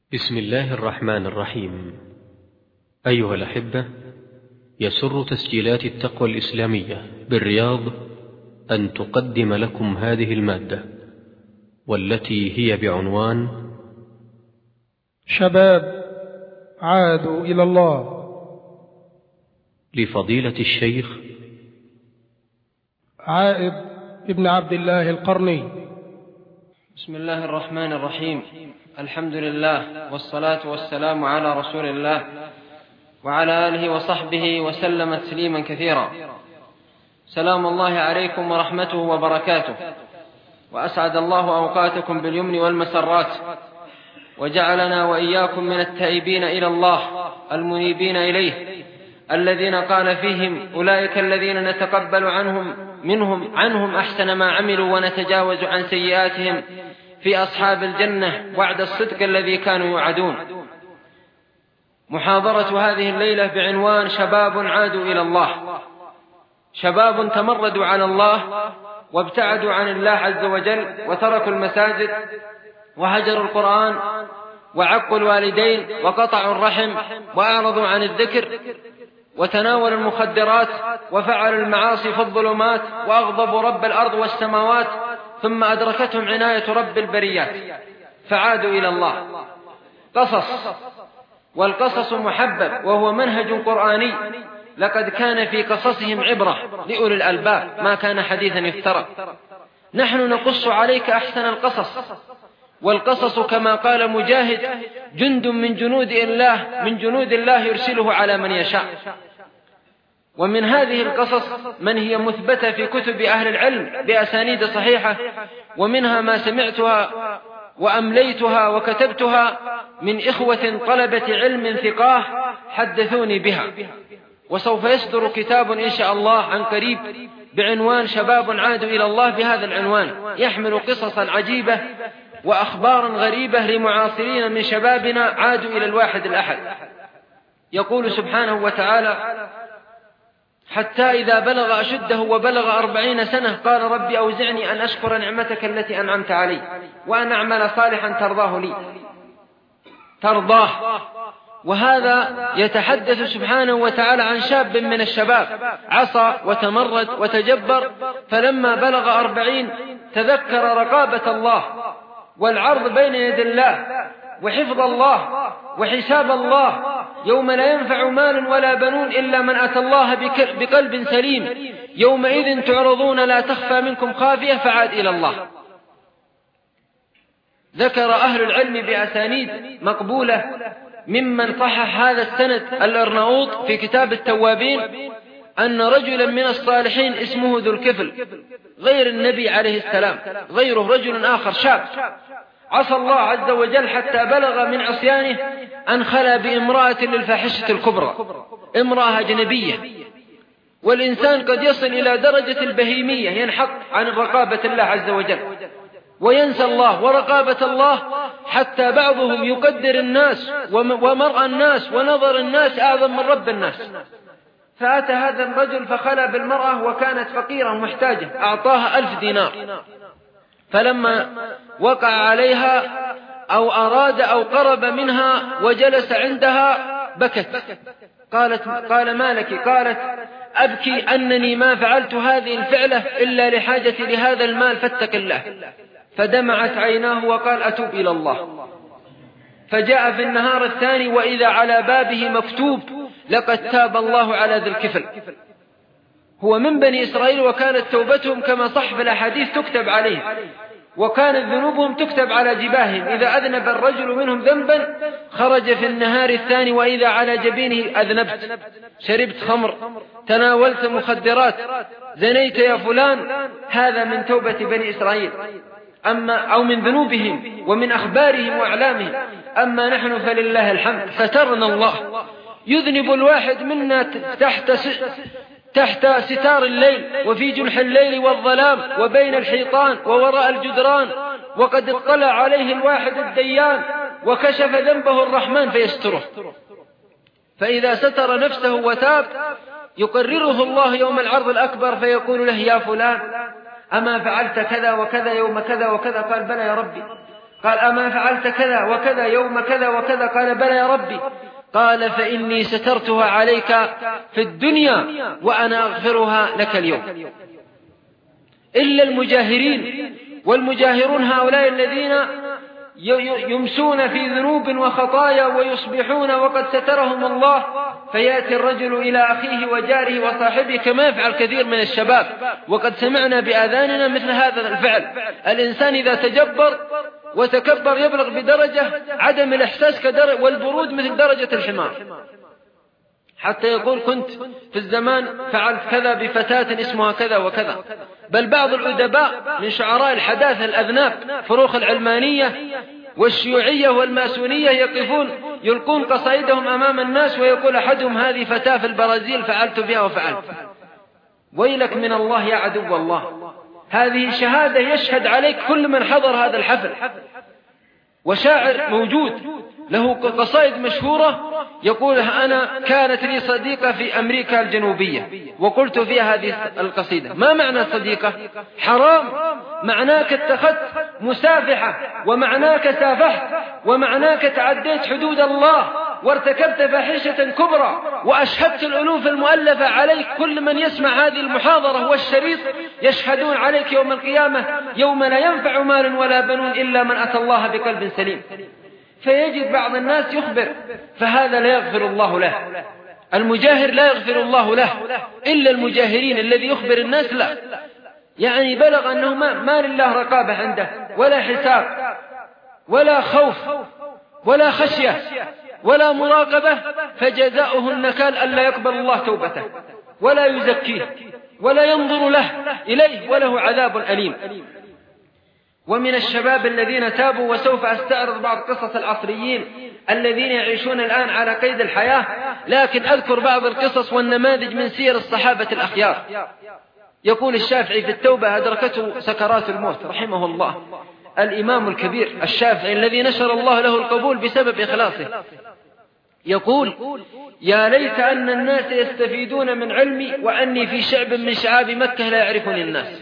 بسم الله الرحمن الرحيم. أيها الأحبة، يسر تسجيلات التقوى الإسلامية بالرياض أن تقدم لكم هذه المادة، والتي هي بعنوان شباب عادوا إلى الله، لفضيلة الشيخ عائد ابن عبد الله القرني. بسم الله الرحمن الرحيم. الحمد لله والصلاة والسلام على رسول الله وعلى آله وصحبه وسلم تسليما كثيرا. سلام الله عليكم ورحمته وبركاته، وأسعد الله أوقاتكم باليمن والمسرات، وجعلنا وإياكم من التائبين إلى الله المنيبين إليه، الذين قال فيهم أولئك الذين نتقبل عنهم أحسن ما عملوا ونتجاوز عن سيئاتهم في أصحاب الجنة وعد الصدق الذي كانوا يوعدون. محاضرة هذه الليلة بعنوان شباب عادوا إلى الله. شباب تمردوا على الله وابتعدوا عن الله عز وجل، وتركوا المساجد وهجروا القرآن وعقوا الوالدين وقطعوا الرحم وأعرضوا عن الذكر وتناولوا المخدرات وفعلوا المعاصي في الظلمات وأغضبوا رب الأرض والسماوات، ثم أدركتهم عناية رب البريات فعادوا إلى الله. قصص، والقصص محبب وهو منهج قرآني. لقد كان في قصصهم عبرة لأولي الألباب، ما كان حديثا يفترى. نحن نقص عليك أحسن القصص، والقصص كما قال مجاهد جند من جنود الله يرسله على من يشاء. ومن هذه القصص من هي مثبتة في كتب أهل العلم بأسانيد صحيحة، ومنها ما سمعتها وأمليتها وكتبتها من إخوة طلبة علم ثقاه حدثوني بها. وسوف يصدر كتاب إن شاء الله عن قريب بعنوان شباب عادوا إلى الله، بهذا العنوان يحمل قصصا عجيبة وأخبارا غريبة لمعاصرين من شبابنا عادوا إلى الواحد الأحد. يقول سبحانه وتعالى: حتى إذا بلغ أشده وبلغ 40 سنة قال رب أوزعني أن أشكر نعمتك التي أنعمت علي وأن أعمل صالحا ترضاه لي. ترضاه. وهذا يتحدث سبحانه وتعالى عن شاب من الشباب عصى وتمرد وتجبر، فلما بلغ 40 تذكر رقابة الله والعرض بين يد الله وحفظ الله وحساب الله يوم لا ينفع مال ولا بنون إلا من أتى الله بقلب سليم، يومئذ تعرضون لا تخفى منكم خافية، فعاد إلى الله. ذكر أهل العلم بأسانيد مقبولة ممن صحح هذا السند الأرناؤوط في كتاب التوابين أن رجلا من الصالحين اسمه ذو الكفل، غير النبي عليه السلام، غيره رجل آخر شاب عصى الله عز وجل حتى بلغ من عصيانه أن خلا بامرأة للفاحشة الكبرى، امرأة أجنبية. والإنسان قد يصل إلى درجة البهيمية، ينحط عن رقابة الله عز وجل وينسى الله ورقابة الله، حتى بعضهم يقدر الناس ومرأى الناس ونظر الناس أعظم من رب الناس. فأتى هذا الرجل فخلى بالمرأة وكانت فقيرة محتاجة، أعطاها 1000 دينار. فلما وقع عليها أو أراد أو قرب منها وجلس عندها بكت. قال ما لك؟ قالت أبكي أنني ما فعلت هذه الفعلة إلا لحاجتي لهذا المال فاتق الله. فدمعت عيناه وقال أتوب إلى الله. فجاء في النهار الثاني وإذا على بابه مكتوب لقد تاب الله على ذي الكفل. هو من بني إسرائيل، وكانت توبتهم كما صح في الأحاديث تكتب عليه، وكانت ذنوبهم تكتب على جباههم. إذا أذنب الرجل منهم ذنبا خرج في النهار الثاني وإذا على جبينه أذنبت، شربت خمر، تناولت مخدرات، زنيت يا فلان. هذا من توبة بني إسرائيل أو من ذنوبهم ومن أخبارهم وأعلامهم. أما نحن فلله الحمد سترنا الله. يذنب الواحد منا تحت ستار الليل وفي جنح الليل والظلام وبين الحيطان ووراء الجدران، وقد اطلع عليه الواحد الديان وكشف ذنبه الرحمن فيستره. فإذا ستر نفسه وتاب يقرره الله يوم العرض الأكبر فيقول له يا فلان أما فعلت كذا وكذا يوم كذا وكذا؟ قال بلى يا ربي. قال أما فعلت كذا وكذا يوم كذا وكذا؟ قال بلى يا ربي. قال فإني سترتها عليك في الدنيا وأنا أغفرها لك اليوم. إلا المجاهرين، والمجاهرون هؤلاء الذين يمسون في ذنوب وخطايا ويصبحون وقد سترهم الله، فيأتي الرجل إلى أخيه وجاره وصاحبه كما يفعل كثير من الشباب، وقد سمعنا بآذاننا مثل هذا الفعل. الإنسان إذا تجبر وتكبر يبلغ بدرجة عدم الإحساس والبرود مثل درجة الحمار، حتى يقول كنت في الزمان فعلت كذا بفتاة اسمها كذا وكذا. بل بعض الأدباء من شعراء الحداثة الأذناب فروخ العلمانية والشيوعية والماسونية يقفون يلقون قصائدهم أمام الناس، ويقول أحدهم هذه فتاة في البرازيل فعلت بها وفعلت. ويلك من الله يا عدو الله، هذه شهادة يشهد عليك كل من حضر هذا الحفل. وشاعر موجود له قصائد مشهورة يقول أنا كانت لي صديقة في أمريكا الجنوبية وقلت فيها هذه القصيدة. ما معنى صديقة؟ حرام، معناك اتخذت مسافحة، ومعناك سافحت، ومعناك تعديت حدود الله وارتكبت فاحشة كبرى، وأشهدت الألوف المؤلفة عليك. كل من يسمع هذه المحاضرة والشريط يشهدون عليك يوم القيامة يوم لا ينفع مال ولا بنون إلا من أتى الله بقلب سليم. فيجد بعض الناس يخبر، فهذا لا يغفر الله له. المجاهر لا يغفر الله له إلا المجاهرين. الذي يخبر الناس لا، يعني بلغ أنه ما لله رقابة عنده ولا حساب ولا خوف ولا خشية ولا مراقبة، فجزاؤه النكال ألا يقبل الله توبته ولا يزكيه ولا ينظر له إليه، وله عذاب أليم. ومن الشباب الذين تابوا، وسوف أستعرض بعض قصص العصريين الذين يعيشون الآن على قيد الحياة، لكن أذكر بعض القصص والنماذج من سير الصحابة الأخيار. يقول الشافعي في التوبة أدركته سكرات الموت رحمه الله، الإمام الكبير الشافعي الذي نشر الله له القبول بسبب إخلاصه، يقول يا ليت أن الناس يستفيدون من علمي وأني في شعب من شعاب مكة لا يعرفني الناس.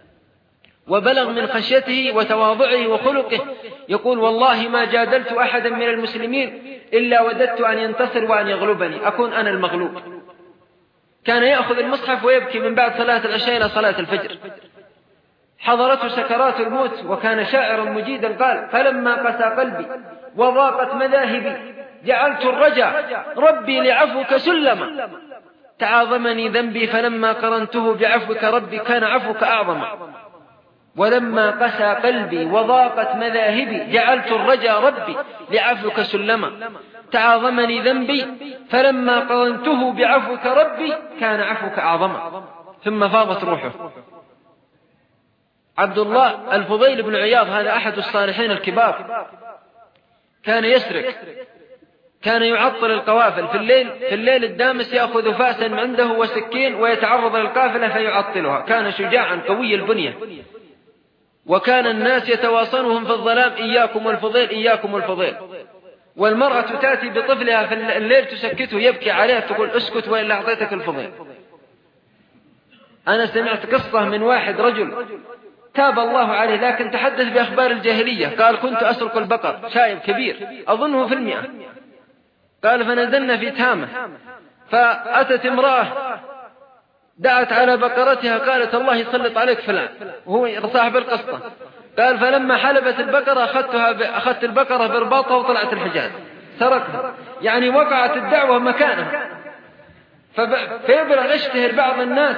وبلغ من خشيته وتواضعه وخلقه، يقول والله ما جادلت أحدا من المسلمين إلا وددت أن ينتصر وأن يغلبني، أكون أنا المغلوب. كان يأخذ المصحف ويبكي من بعد صلاة العشاء إلى صلاة الفجر. حضرته سكرات الموت وكان شاعرا مجيدا، قال فلما قسى قلبي وضاقت مذاهبي جعلت الرجاء ربي لعفوك سلما، تعاظمني ذنبي فلما قرنته بعفوك ربي كان عفوك أعظم. ولما قسى قلبي وضاقت مذاهبي جعلت الرجاء ربي لعفوك سلما، تعاظمني ذنبي فلما قرنته بعفوك ربي كان عفوك أعظم. ثم فاضت روحه. عبد الله الفضيل بن عياض هذا أحد الصالحين الكبار، كان يسرق، كان يعطل القوافل في الليل الدامس، يأخذ فأسا عنده وسكين ويتعرض للقافلة فيعطلها. كان شجاعا قوي البنية، وكان الناس يتواصلهم في الظلام إياكم الفضيل إياكم الفضيل. والمرأة تأتي بطفلها في الليل تسكته يبكي عليها تقول اسكت وإلا أعطيتك الفضيل. أنا سمعت قصة من واحد رجل تاب الله عليه لكن تحدث بأخبار الجاهلية، قال كنت أسرق البقر، شايب كبير أظنه في 100، قال فنزلنا في تهامة، فأتت امرأة دعت على بقرتها قالت الله يسلط عليك فلان، وهو صاحب القصة. قال فلما حلبت البقرة أخذت البقرة برباطها وطلعت الحجاز سرقها، يعني وقعت الدعوة مكانها. فيبلغ يشتهر بعض الناس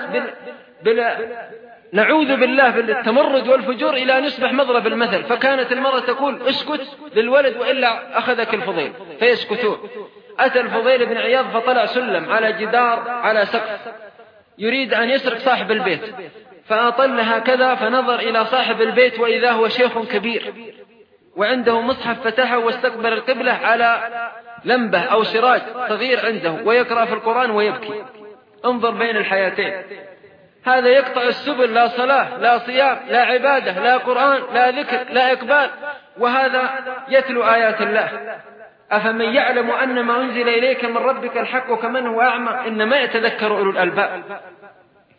نعوذ بالله بالتمرد والفجور إلى أن يصبح مضرب المثل. فكانت المرأة تقول اسكت للولد وإلا أخذك الفضيل، فيسكتون. أتى الفضيل بن عياض فطلع سلم على جدار على سقف يريد أن يسرق صاحب البيت، فأطل هكذا فنظر إلى صاحب البيت وإذا هو شيخ كبير وعنده مصحف فتحه واستقبل القبلة على لمبة أو سراج صغير عنده ويقرأ في القرآن ويبكي. انظر بين الحياتين، هذا يقطع السبل، لا صلاة لا صيام لا عبادة لا قرآن لا ذكر لا إقبال، وهذا يتلو آيات الله. أفمن يعلم أن ما أنزل إليك من ربك الحق كمن هو أعمى إنما يتذكر أولو الألباب.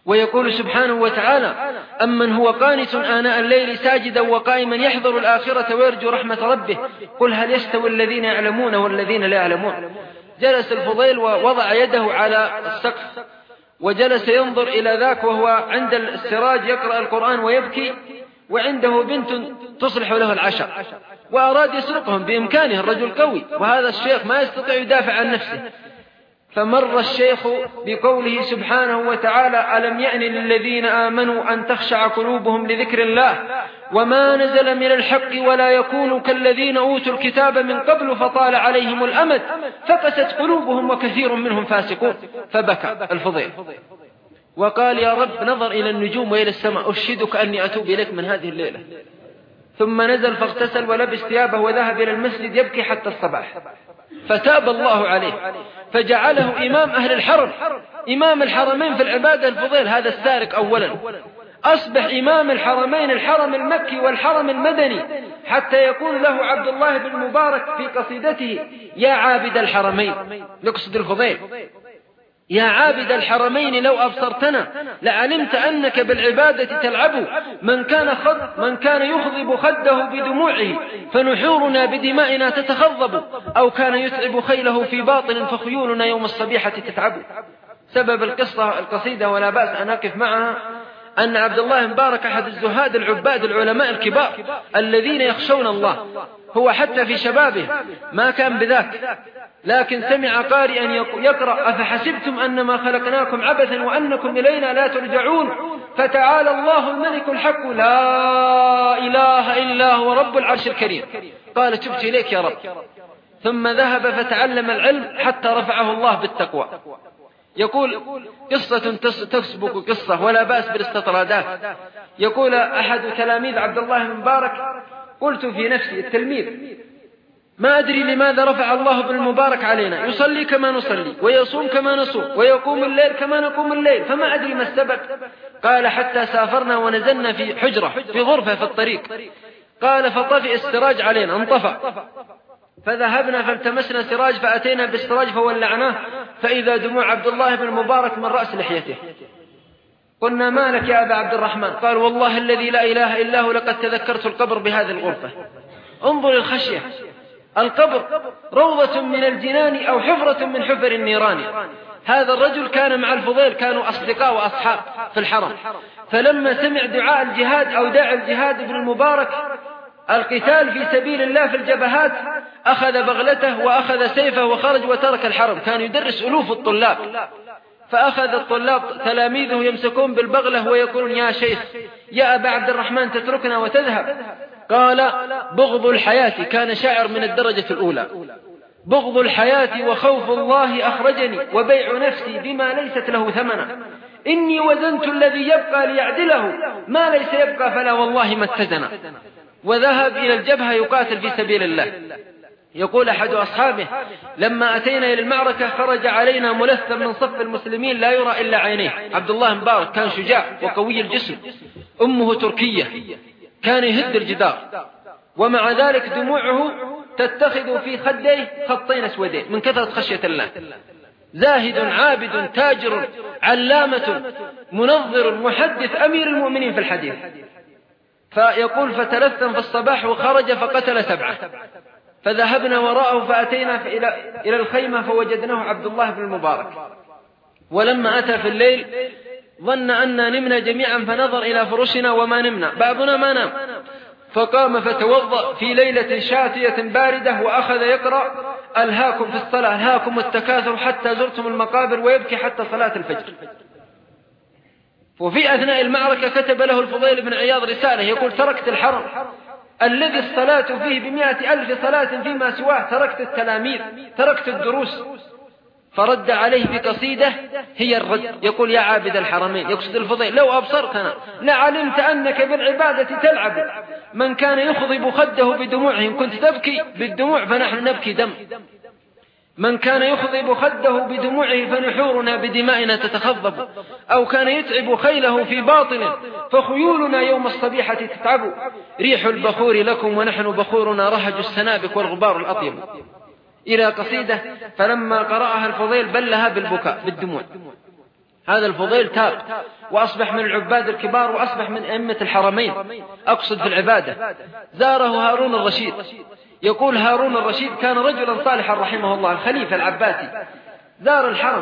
ويقول سبحانه وتعالى: أمن هو قانت آناء الليل ساجدا وقائما يحذر الآخرة ويرجو رحمة ربه قل هل يستوي الذين يعلمون والذين لا يعلمون. جلس الفضيل ووضع يده على السقف وجلس ينظر إلى ذاك وهو عند السراج يقرأ القرآن ويبكي، وعنده بنت تصلح له العشاء، وأراد يسرقهم بإمكانه، الرجل قوي، وهذا الشيخ ما يستطيع يدافع عن نفسه. فمر الشيخ بقوله سبحانه وتعالى: ألم يأن للذين آمنوا أن تخشع قلوبهم لذكر الله وما نزل من الحق ولا يكونوا كالذين أوتوا الكتاب من قبل فطال عليهم الأمد فقست قلوبهم وكثير منهم فاسقون. فبكى الفضيل وقال: يا رب، نظر إلى النجوم وإلى السماء، أشهدك أني أتوب إليك من هذه الليلة. ثم نزل فاغتسل ولبس ثيابه وذهب إلى المسجد يبكي حتى الصباح، فتاب الله عليه فجعله إمام أهل الحرم، إمام الحرمين في العبادة. الفضيل هذا السارق أولا أصبح إمام الحرمين، الحرم المكي والحرم المدني، حتى يقول له عبد الله بن مبارك في قصيدته: يا عابد الحرمين، يقصد الفضيل: يا عابد الحرمين لو أبصرتنا لعلمت أنك بالعبادة تلعب، من كان يخضب خده بدموعه فنحورنا بدمائنا تتخضب، أو كان يتعب خيله في باطل فخيولنا يوم الصبيحة تتعب. سبب القصيدة ولا بأس أن أقف معها أن عبد الله مبارك أحد الزهاد العباد العلماء الكبار الذين يخشون الله، هو حتى في شبابه ما كان بذاك، لكن سمع قارئا يقرأ: أفحسبتم أنما خلقناكم عبثا وأنكم إلينا لا ترجعون فتعالى الله الملك الحق لا إله إلا هو رب العرش الكريم. قال: تبت إليك يا رب. ثم ذهب فتعلم العلم حتى رفعه الله بالتقوى. يقول: قصة تسبق قصة ولا بأس بالاستطرادات. يقول أحد تلاميذ عبد الله بن مبارك: قلت في نفسي التلميذ ما أدري لماذا رفع الله بن المبارك علينا، يصلي كما نصلي ويصوم كما نصوم ويقوم الليل كما نقوم الليل، فما أدري ما السبب. قال: حتى سافرنا ونزلنا في حجرة في غرفة في الطريق، قال: فطفئ السراج علينا، انطفأ، فذهبنا فالتمسنا سراج فأتينا بالسراج فولعناه، فإذا دموع عبد الله بن المبارك من رأس لحيته. قلنا: ما لك يا أبا عبد الرحمن؟ قال: والله الذي لا إله إلا هو لقد تذكرت القبر بهذه الغرفة. انظر الخشية، القبر روضة من الجنان أو حفرة من حفر النيران. هذا الرجل كان مع الفضيل، كانوا أصدقاء وأصحاب في الحرم، فلما سمع دعاء الجهاد أو داعي الجهاد ابن المبارك القتال في سبيل الله في الجبهات، أخذ بغلته وأخذ سيفه وخرج وترك الحرم. كان يدرس ألوف الطلاب، فأخذ الطلاب تلاميذه يمسكون بالبغلة ويقولون: يا شيخ، يا أبا عبد الرحمن، تتركنا وتذهب؟ قال: بغض الحياة، كان شاعر من الدرجة الأولى: بغض الحياة وخوف الله أخرجني، وبيع نفسي بما ليست له ثمنا، إني وزنت الذي يبقى ليعدله، ما ليس يبقى فلا والله ما اتزن. وذهب إلى الجبهة يقاتل في سبيل الله. يقول أحد أصحابه: لما أتينا إلى المعركة خرج علينا ملثم من صف المسلمين لا يرى إلا عينيه. عبد الله مبارك كان شجاع وقوي الجسم، أمه تركية، كان يهد الجدار، ومع ذلك دموعه تتخذ في خديه خطين أسودين من كثرة خشية الله. زاهد عابد تاجر علامة منظر محدث أمير المؤمنين في الحديث. فيقول: فتلثم في الصباح وخرج فقتل 7، فذهبنا وراءه فأتينا إلى الخيمة فوجدناه عبد الله بن المبارك. ولما أتى في الليل ظن أننا نمنا جميعا، فنظر إلى فرشنا وما نمنا، بعضنا ما نام، فقام فتوضأ في ليلة شاتية باردة وأخذ يقرأ: ألهاكم في الصلاة، ألهاكم التكاثر حتى زرتم المقابر، ويبكي حتى صلاة الفجر. وفي أثناء المعركة كتب له الفضيل بن عياض رسالة يقول: تركت الحرم الذي الصلاة فيه ب100,000 صلاة فيما سواه، تركت التلاميذ، تركت الدروس. فرد عليه بقصيدة هي الرد، يقول: يا عابد الحرمين، يقصد الفضيل، لو أبصرتنا لعلمت أنك بالعبادة تلعب، من كان يخضب خده بدموعه، كنت تبكي بالدموع فنحن نبكي دم، من كان يخضب خده بدموعه فنحورنا بدمائنا تتخضب، أو كان يتعب خيله في باطل فخيولنا يوم الصبيحة تتعب، ريح البخور لكم ونحن بخورنا رهج السنابك والغبار الأطيب. إلى قصيدة، فلما قرأها الفضيل بلها بالبكاء بالدموع. هذا الفضيل تاب وأصبح من العباد الكبار وأصبح من أئمة الحرمين، أقصد في العبادة. زاره هارون الرشيد. يقول هارون الرشيد كان رجلا صالحا رحمه الله، الخليفة العباسي، زار الحرم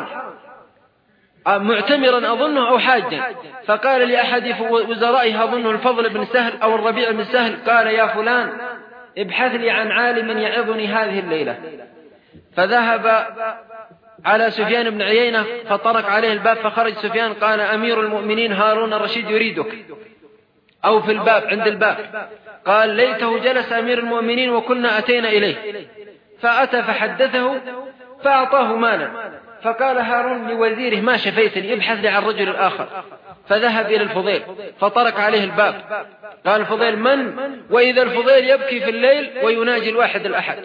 معتمرا أظنه أو حاجا، فقال لأحد وزرائه أظنه الفضل بن سهل أو الربيع بن سهل، قال يا فلان ابحث لي عن عالم يعظني هذه الليلة. فذهب على سفيان بن عيينة فطرق عليه الباب، فخرج سفيان قال أمير المؤمنين هارون الرشيد يريدك، أو في الباب عند الباب. قال ليته جلس أمير المؤمنين وكنا أتينا إليه. فأتى فحدثه فأعطاه مالا، فقال هارون لوزيره ما شفيتني، ابحث لي عن الرجل الآخر. فذهب إلى الفضيل فطرق عليه الباب، قال الفضيل من؟ وإذا الفضيل يبكي في الليل ويناجي الواحد الأحد.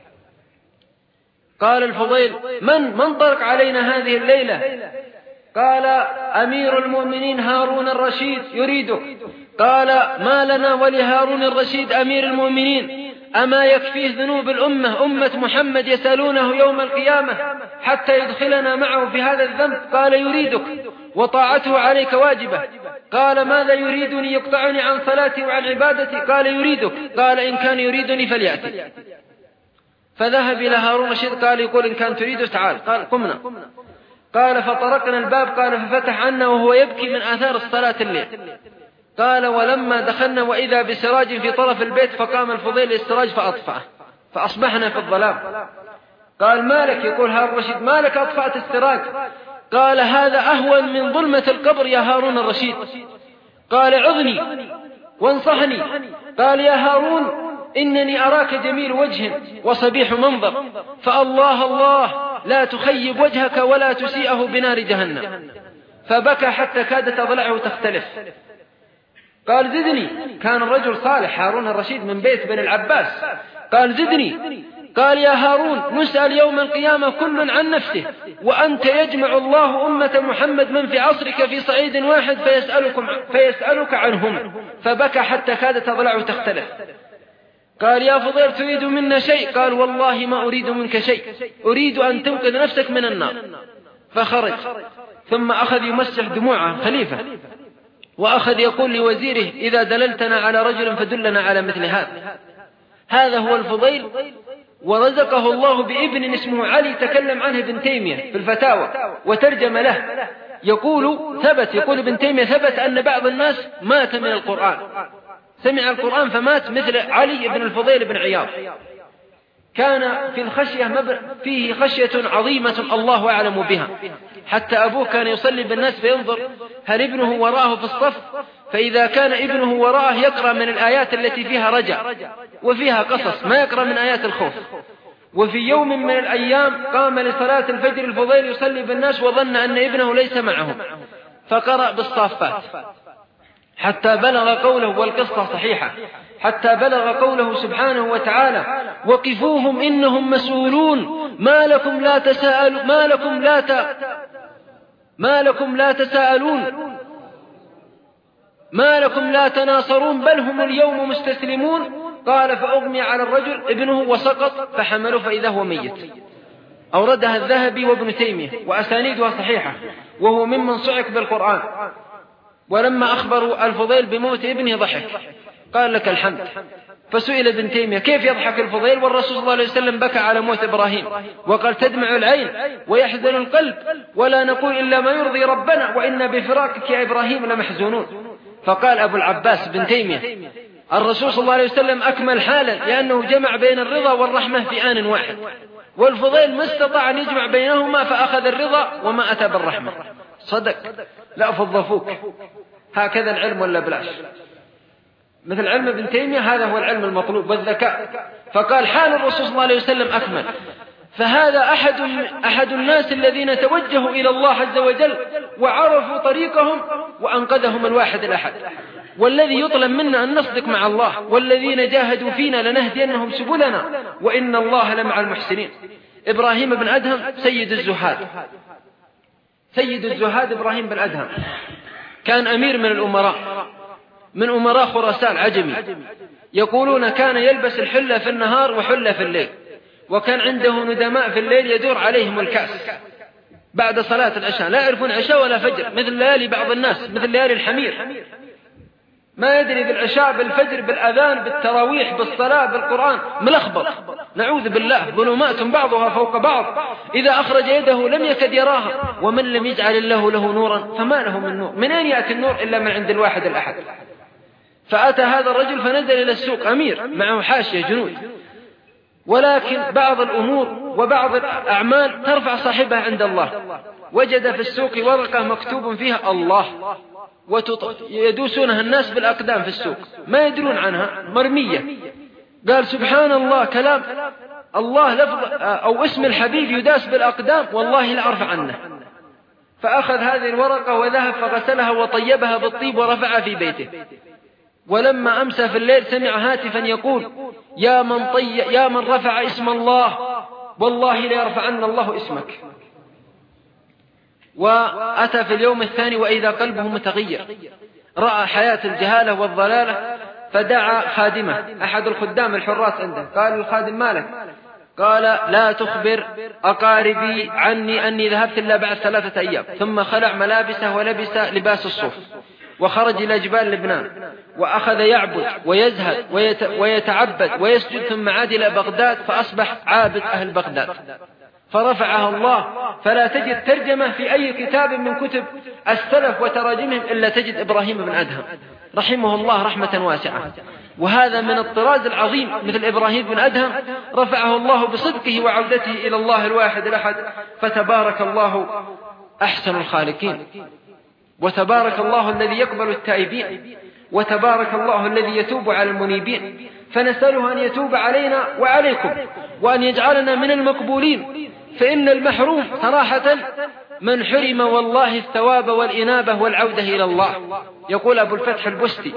قال الفضيل من طرق علينا هذه الليلة؟ قال أمير المؤمنين هارون الرشيد يريدك. قال ما لنا ولهارون الرشيد أمير المؤمنين؟ أما يكفيه ذنوب الأمة أمة محمد يسألونه يوم القيامة حتى يدخلنا معه في هذا الذنب؟ قال يريدك وطاعته عليك واجبة. قال ماذا يريدني؟ يقطعني عن صلاتي وعن عبادتي؟ قال يريدك. قال إن كان يريدني فليأتي. فذهب إلى هارون الرشيد قال يقول إن كان تريده تعال. قال قمنا. قال فطرقنا الباب، قال ففتح عنا وهو يبكي من آثار الصلاة الليل. قال ولما دخلنا وإذا بسراج في طرف البيت، فقام الفضيل للسراج فأطفأه، فأصبحنا في الظلام. قال مالك؟ يقول هارون الرشيد مالك أطفأت السراج؟ قال هذا أهون من ظلمة القبر يا هارون الرشيد. قال عظني وانصحني. قال يا هارون إنني أراك جميل وجه وصبيح منظر، فالله الله لا تخيب وجهك ولا تسيئه بنار جهنم. فبكى حتى كادت أضلعه تختلف. قال زدني. كان الرجل صالح هارون الرشيد من بيت بن العباس. قال زدني. قال يا هارون نسأل يوم القيامة كل عن نفسه، وأنت يجمع الله أمة محمد من في عصرك في صعيد واحد فيسألك عنهم. فبكى حتى كادت أضلعه تختلف. قال يا فضيل تريد منا شيء؟ قال والله ما أريد منك شيء، أريد أن تنقذ نفسك من النار. فخرج ثم أخذ يمسح دموعه خليفة، وأخذ يقول لوزيره إذا دللتنا على رجل فدلنا على مثل هذا. هذا هو الفضيل، ورزقه الله بابن اسمه علي تكلم عنه ابن تيمية في الفتاوى وترجم له. يقول ابن تيمية ثبت أن بعض الناس مات من القرآن، سمع القرآن فمات، مثل علي بن الفضيل بن عياض. كان في الخشية فيه خشية عظيمة الله أعلم بها، حتى أبوه كان يصلي بالناس فينظر هل ابنه وراءه في الصف، فإذا كان ابنه وراءه يقرأ من الآيات التي فيها رجع وفيها قصص، ما يقرأ من آيات الخوف. وفي يوم من الأيام قام لصلاة الفجر الفضيل يصلي بالناس وظن أن ابنه ليس معهم، فقرأ بالصافات حتى بلغ قوله، والقصة صحيحة، حتى بلغ قوله سبحانه وتعالى وقفوهم إنهم مسؤولون ما لكم لا تناصرون بل هم اليوم مستسلمون. قال فأغمي على الرجل ابنه وسقط فحمله فإذا هو ميت. أوردها الذهبي وابن تيمية وأسانيدها صحيحة، وهو ممن صعق بالقرآن. ولما أخبروا الفضيل بموت ابنه ضحك، قال لك الحمد. فسئل ابن تيمية كيف يضحك الفضيل والرسول صلى الله عليه وسلم بكى على موت إبراهيم وقال تدمع العين ويحزن القلب ولا نقول إلا ما يرضي ربنا وإنا بفراقك يا إبراهيم لمحزونون. فقال أبو العباس بن تيمية الرسول صلى الله عليه وسلم أكمل حالا لأنه جمع بين الرضا والرحمة في آن واحد، والفضيل ما استطاع أن يجمع بينهما فأخذ الرضا وما أتى بالرحمة. صدق لا فضفوك. هكذا العلم ولا بلاش؟ مثل علم ابن تيمية هذا هو العلم المطلوب والذكاء. فقال حال الرسول صلى الله عليه وسلم أكمل. فهذا أحد الناس الذين توجهوا إلى الله عز وجل وعرفوا طريقهم وأنقذهم الواحد الأحد. والذي يطلب منا أن نصدق مع الله، والذين جاهدوا فينا لنهدينهم سبلنا وإن الله لمع المحسنين. إبراهيم بن أدهم سيد الزهاد إبراهيم بن أدهم كان أمير من أمراء خراسان عجمي. يقولون كان يلبس الحلة في النهار وحلة في الليل، وكان عنده ندماء في الليل يدور عليهم الكأس. بعد صلاة العشاء، لا يعرفون عشاء ولا فجر، مثل ليالي بعض الناس، مثل ليالي الحمير، ما يدري بالعشاء بالفجر بالأذان بالتراويح بالصلاة بالقرآن، ملخبط، نعوذ بالله، ظلمات بعضها فوق بعض، إذا أخرج يده لم يكد يراها، ومن لم يجعل الله له نورا فما له من نور. من أين يأتي النور إلا من عند الواحد الأحد؟ فأتى هذا الرجل فنزل إلى السوق، أمير معه حاشية جنود، ولكن بعض الأمور وبعض الأعمال ترفع صاحبها عند الله. وجد في السوق ورقة مكتوب فيها الله، ويدوسونها الناس بالأقدام في السوق، ما يدرون عنها، مرمية. قال سبحان الله، كلام الله لفظ أو اسم الحبيب يداس بالأقدام، والله لا أرفع عنه. فأخذ هذه الورقة وذهب فغسلها وطيبها بالطيب ورفعها في بيته. ولما أمسى في الليل سمع هاتفا يقول يا من رفع اسم الله، والله ليرفعن الله اسمك. وأتى في اليوم الثاني وإذا قلبه متغير، رأى حياة الجهالة والضلالة، فدعا خادمه أحد الخدام الحراس عنده، قال الخادم مالك؟ قال لا تخبر أقاربي عني أني ذهبت إلا بعد 3 أيام. ثم خلع ملابسه ولبس لباس الصوف وخرج إلى جبال لبنان، وأخذ يعبد ويزهد ويتعبد ويسجد، ثم عاد إلى بغداد فأصبح عابد أهل بغداد، فرفعها الله. فلا تجد ترجمة في أي كتاب من كتب السلف وتراجمهم إلا تجد إبراهيم بن أدهم رحمه الله رحمة واسعة. وهذا من الطراز العظيم، مثل إبراهيم بن أدهم رفعه الله بصدقه وعودته إلى الله الواحد الأحد، فتبارك الله أحسن الخالقين، وتبارك الله الذي يقبل التائبين، وتبارك الله الذي يتوب على المنيبين. فنسأله أن يتوب علينا وعليكم، وأن يجعلنا من المقبولين، فإن المحروم صراحة من حرم والله الثواب والإنابة والعودة إلى الله. يقول أبو الفتح البستي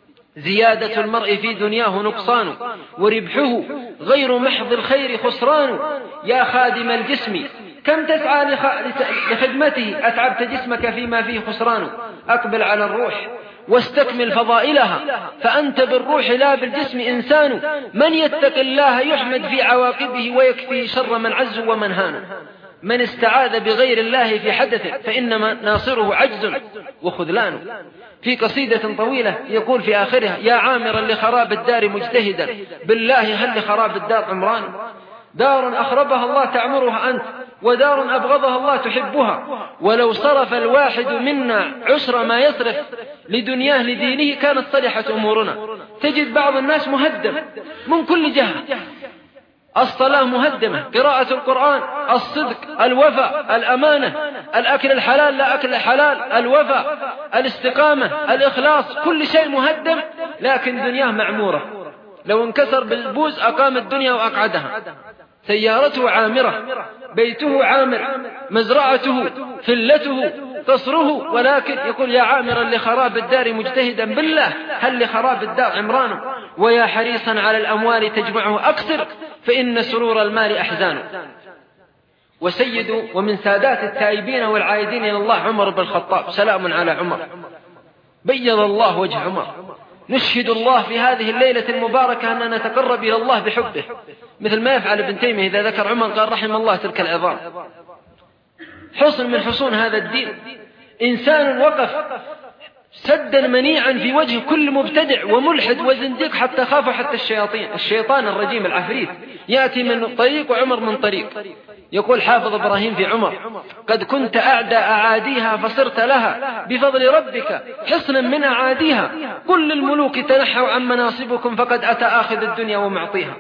زيادة المرء في دنياه نقصان، وربحه غير محض الخير خسران. يا خادم الجسم كم تسعى لخدمته، أتعبت جسمك فيما فيه خسران. أقبل على الروح واستكمل فضائلها، فأنت بالروح لا بالجسم إنسان. من يتق الله يحمد في عواقبه، ويكفي شر من عز ومن هان. من استعاذ بغير الله في حدث، فإنما ناصره عجز وخذلان. في قصيدة طويلة يقول في آخرها يا عامرا لخراب الدار مجتهدا، بالله هل لخراب الدار عمران. دار أخربها الله تعمرها أنت، ودار أبغضها الله تحبها. ولو صرف الواحد منا عسر ما يصرف لدنياه لدينه كانت صلحت أمورنا. تجد بعض الناس مهدم من كل جهة، الصلاة مهدمة، قراءة القرآن، الصدق، الوفاء، الأمانة، الأكل الحلال لا أكل الحلال، الوفاء، الاستقامة، الإخلاص، كل شيء مهدم، لكن دنياه معمورة. لو انكسر بالبوز أقام الدنيا وأقعدها. سيارته عامرة، بيته عامر، مزرعته، فلته، قصره، ولكن يقول يا عامرا لخراب الدار مجتهدا، بالله هل لخراب الدار عمران. ويا حريصا على الأموال تجمعه أكثر، فإن سرور المال أحزان. وسيد ومن سادات التائبين والعائدين إلى الله عمر بن الخطاب، سلام على عمر، بيض الله وجه عمر. نشهد الله في هذه الليلة المباركة أننا نتقرب إلى الله بحبه، مثل ما يفعل ابن تيمية إذا ذكر عمر قال رحم الله تلك العظام. حصن من حصون هذا الدين، إنسان وقف سدا منيعا في وجه كل مبتدع وملحد وزنديق، حتى خافوا حتى الشيطان الرجيم العفريت يأتي من طريق وعمر من طريق. يقول حافظ إبراهيم في عمر قد كنت أعدى أعاديها فصرت لها بفضل ربك حصنا من أعاديها. كل الملوك تنحوا عن مناصبكم، فقد أتى آخذ الدنيا ومعطيها.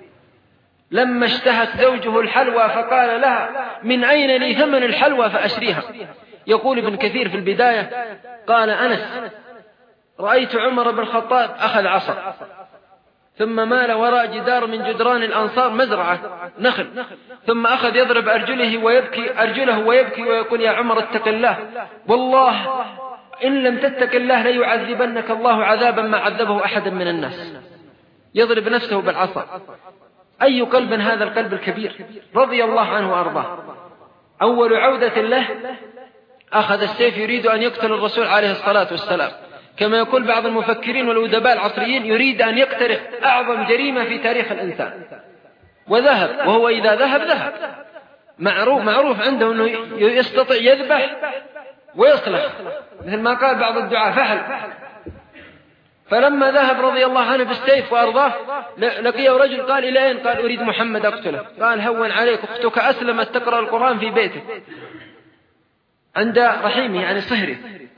لما اشتهت زوجه الحلوى فقال لها من أين لي ثمن الحلوى فأشريها. يقول ابن كثير في البداية قال أنس رأيت عمر بن الخطاب أخذ عصا ثم مال وراء جدار من جدران الأنصار مزرعة نخل، ثم أخذ يضرب أرجله ويبكي ويقول يا عمر اتق الله، والله إن لم تتق الله ليعذبنك الله عذابا ما عذبه أحدا من الناس. يضرب نفسه بالعصا. أي قلب هذا القلب الكبير، رضي الله عنه وأرضاه. أول عودة له أخذ السيف يريد أن يقتل الرسول عليه الصلاة والسلام، كما يقول بعض المفكرين والأدباء العصريين يريد أن يقترف أعظم جريمة في تاريخ الإنسان، وذهب، وهو إذا ذهب معروف عنده أنه يستطيع يذبح ويصلح، مثل ما قال بعض الدعاء فحل. فلما ذهب رضي الله عنه بالسيف وأرضاه لقيه رجل قال إلى أين؟ قال أريد محمد أقتله. قال هون عليك، أختك أسلمت تقرأ القرآن في بيتك عند رحيمه يعني صهره.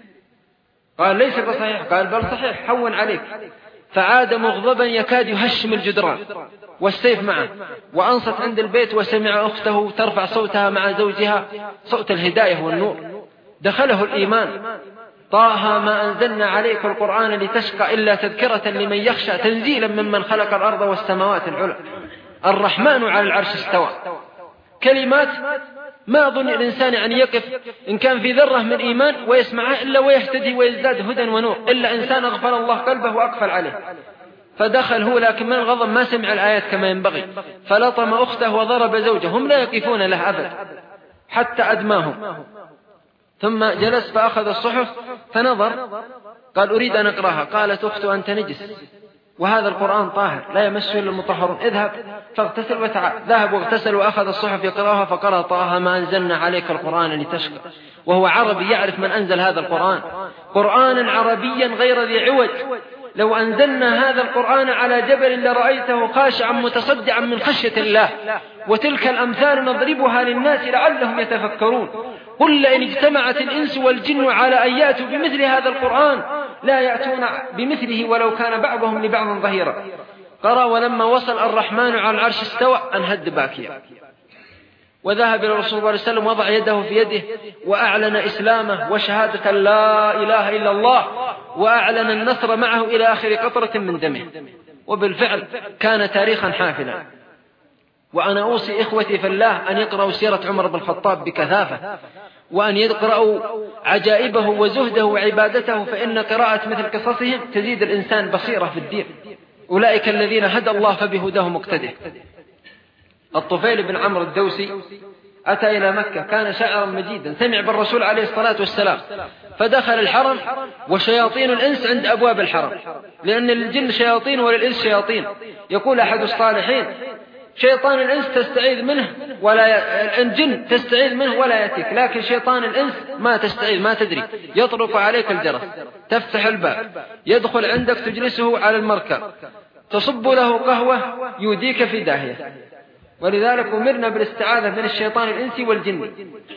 قال ليس بصحيح. قال بل صحيح، هون عليك. فعاد مغضبا يكاد يهشم الجدران والسيف معه، وأنصت عند البيت وسمع أخته ترفع صوتها مع زوجها صوت الهداية والنور. دخله الإيمان. طه ما أنزلنا عليك القرآن لتشقى إلا تذكرة لمن يخشى تنزيلا ممن خلق الأرض والسماوات العلى الرحمن على العرش استوى. كلمات ما أظن الإنسان أن يقف إن كان في ذرة من إيمان ويسمعها إلا ويهتدي ويزداد هدى ونور، إلا إنسان أغفل الله قلبه وأقفل عليه. فدخل هو لكن من الغضب ما سمع الآيات كما ينبغي، فلطم أخته وضرب زوجه. هم لا يقفون له أبدا حتى أدماهم. ثم جلس فأخذ الصحف فنظر، قال أريد أن أقرأها. قالت أخته أنت نجس وهذا القرآن طاهر لا يمسه إلا المطهرون، اذهب فاغتسل وتعال. ذهب واغتسل وأخذ الصحف يقرأها، فقرأ طه ما أنزلنا عليك القرآن لتشقى. وهو عربي يعرف من أنزل هذا القرآن، قرآنا عربيا غير ذي عوج. لو أنزلنا هذا القرآن على جبل لرأيته خاشعا متصدعا من خشية الله. وتلك الأمثال نضربها للناس لعلهم يتفكرون. قل لئن اجتمعت الإنس والجن على أن يأتوا بمثل هذا القرآن لا يأتون بمثله ولو كان بعضهم لبعض ظهيرا. قرأ ولما وصل الرحمن على العرش استوى أنهد باكيا، وذهب إلى الرسول صلى الله عليه وسلم وضع يده في يده وأعلن إسلامه وشهادة لا إله إلا الله، وأعلن النصر معه إلى آخر قطرة من دمه. وبالفعل كان تاريخا حافلا. وأنا أوصي إخوتي في الله أن يقرأوا سيرة عمر بن الخطاب بكثافة، وأن يقرأوا عجائبه وزهده وعبادته، فإن قراءة مثل قصصهم تزيد الإنسان بصيرة في الدين. أولئك الذين هدى الله فبهداه مقتده. الطفيل بن عمرو الدوسي أتى إلى مكة، كان شاعرا مجيدا، سمع بالرسول عليه الصلاة والسلام، فدخل الحرم وشياطين الإنس عند أبواب الحرم، لأن للجن شياطين وللإنس شياطين. يقول أحد الصالحين شيطان الإنس تستعيذ منه الجن تستعيذ منه ولا يأتيك، لكن شيطان الإنس ما تستعيذ، ما تدري، يطرق عليك الجرس، تفتح الباب، يدخل عندك تجلسه على المركب، تصب له قهوة يوديك في داهية. ولذلك أمرنا بالاستعاذة من الشيطان الإنسي والجن.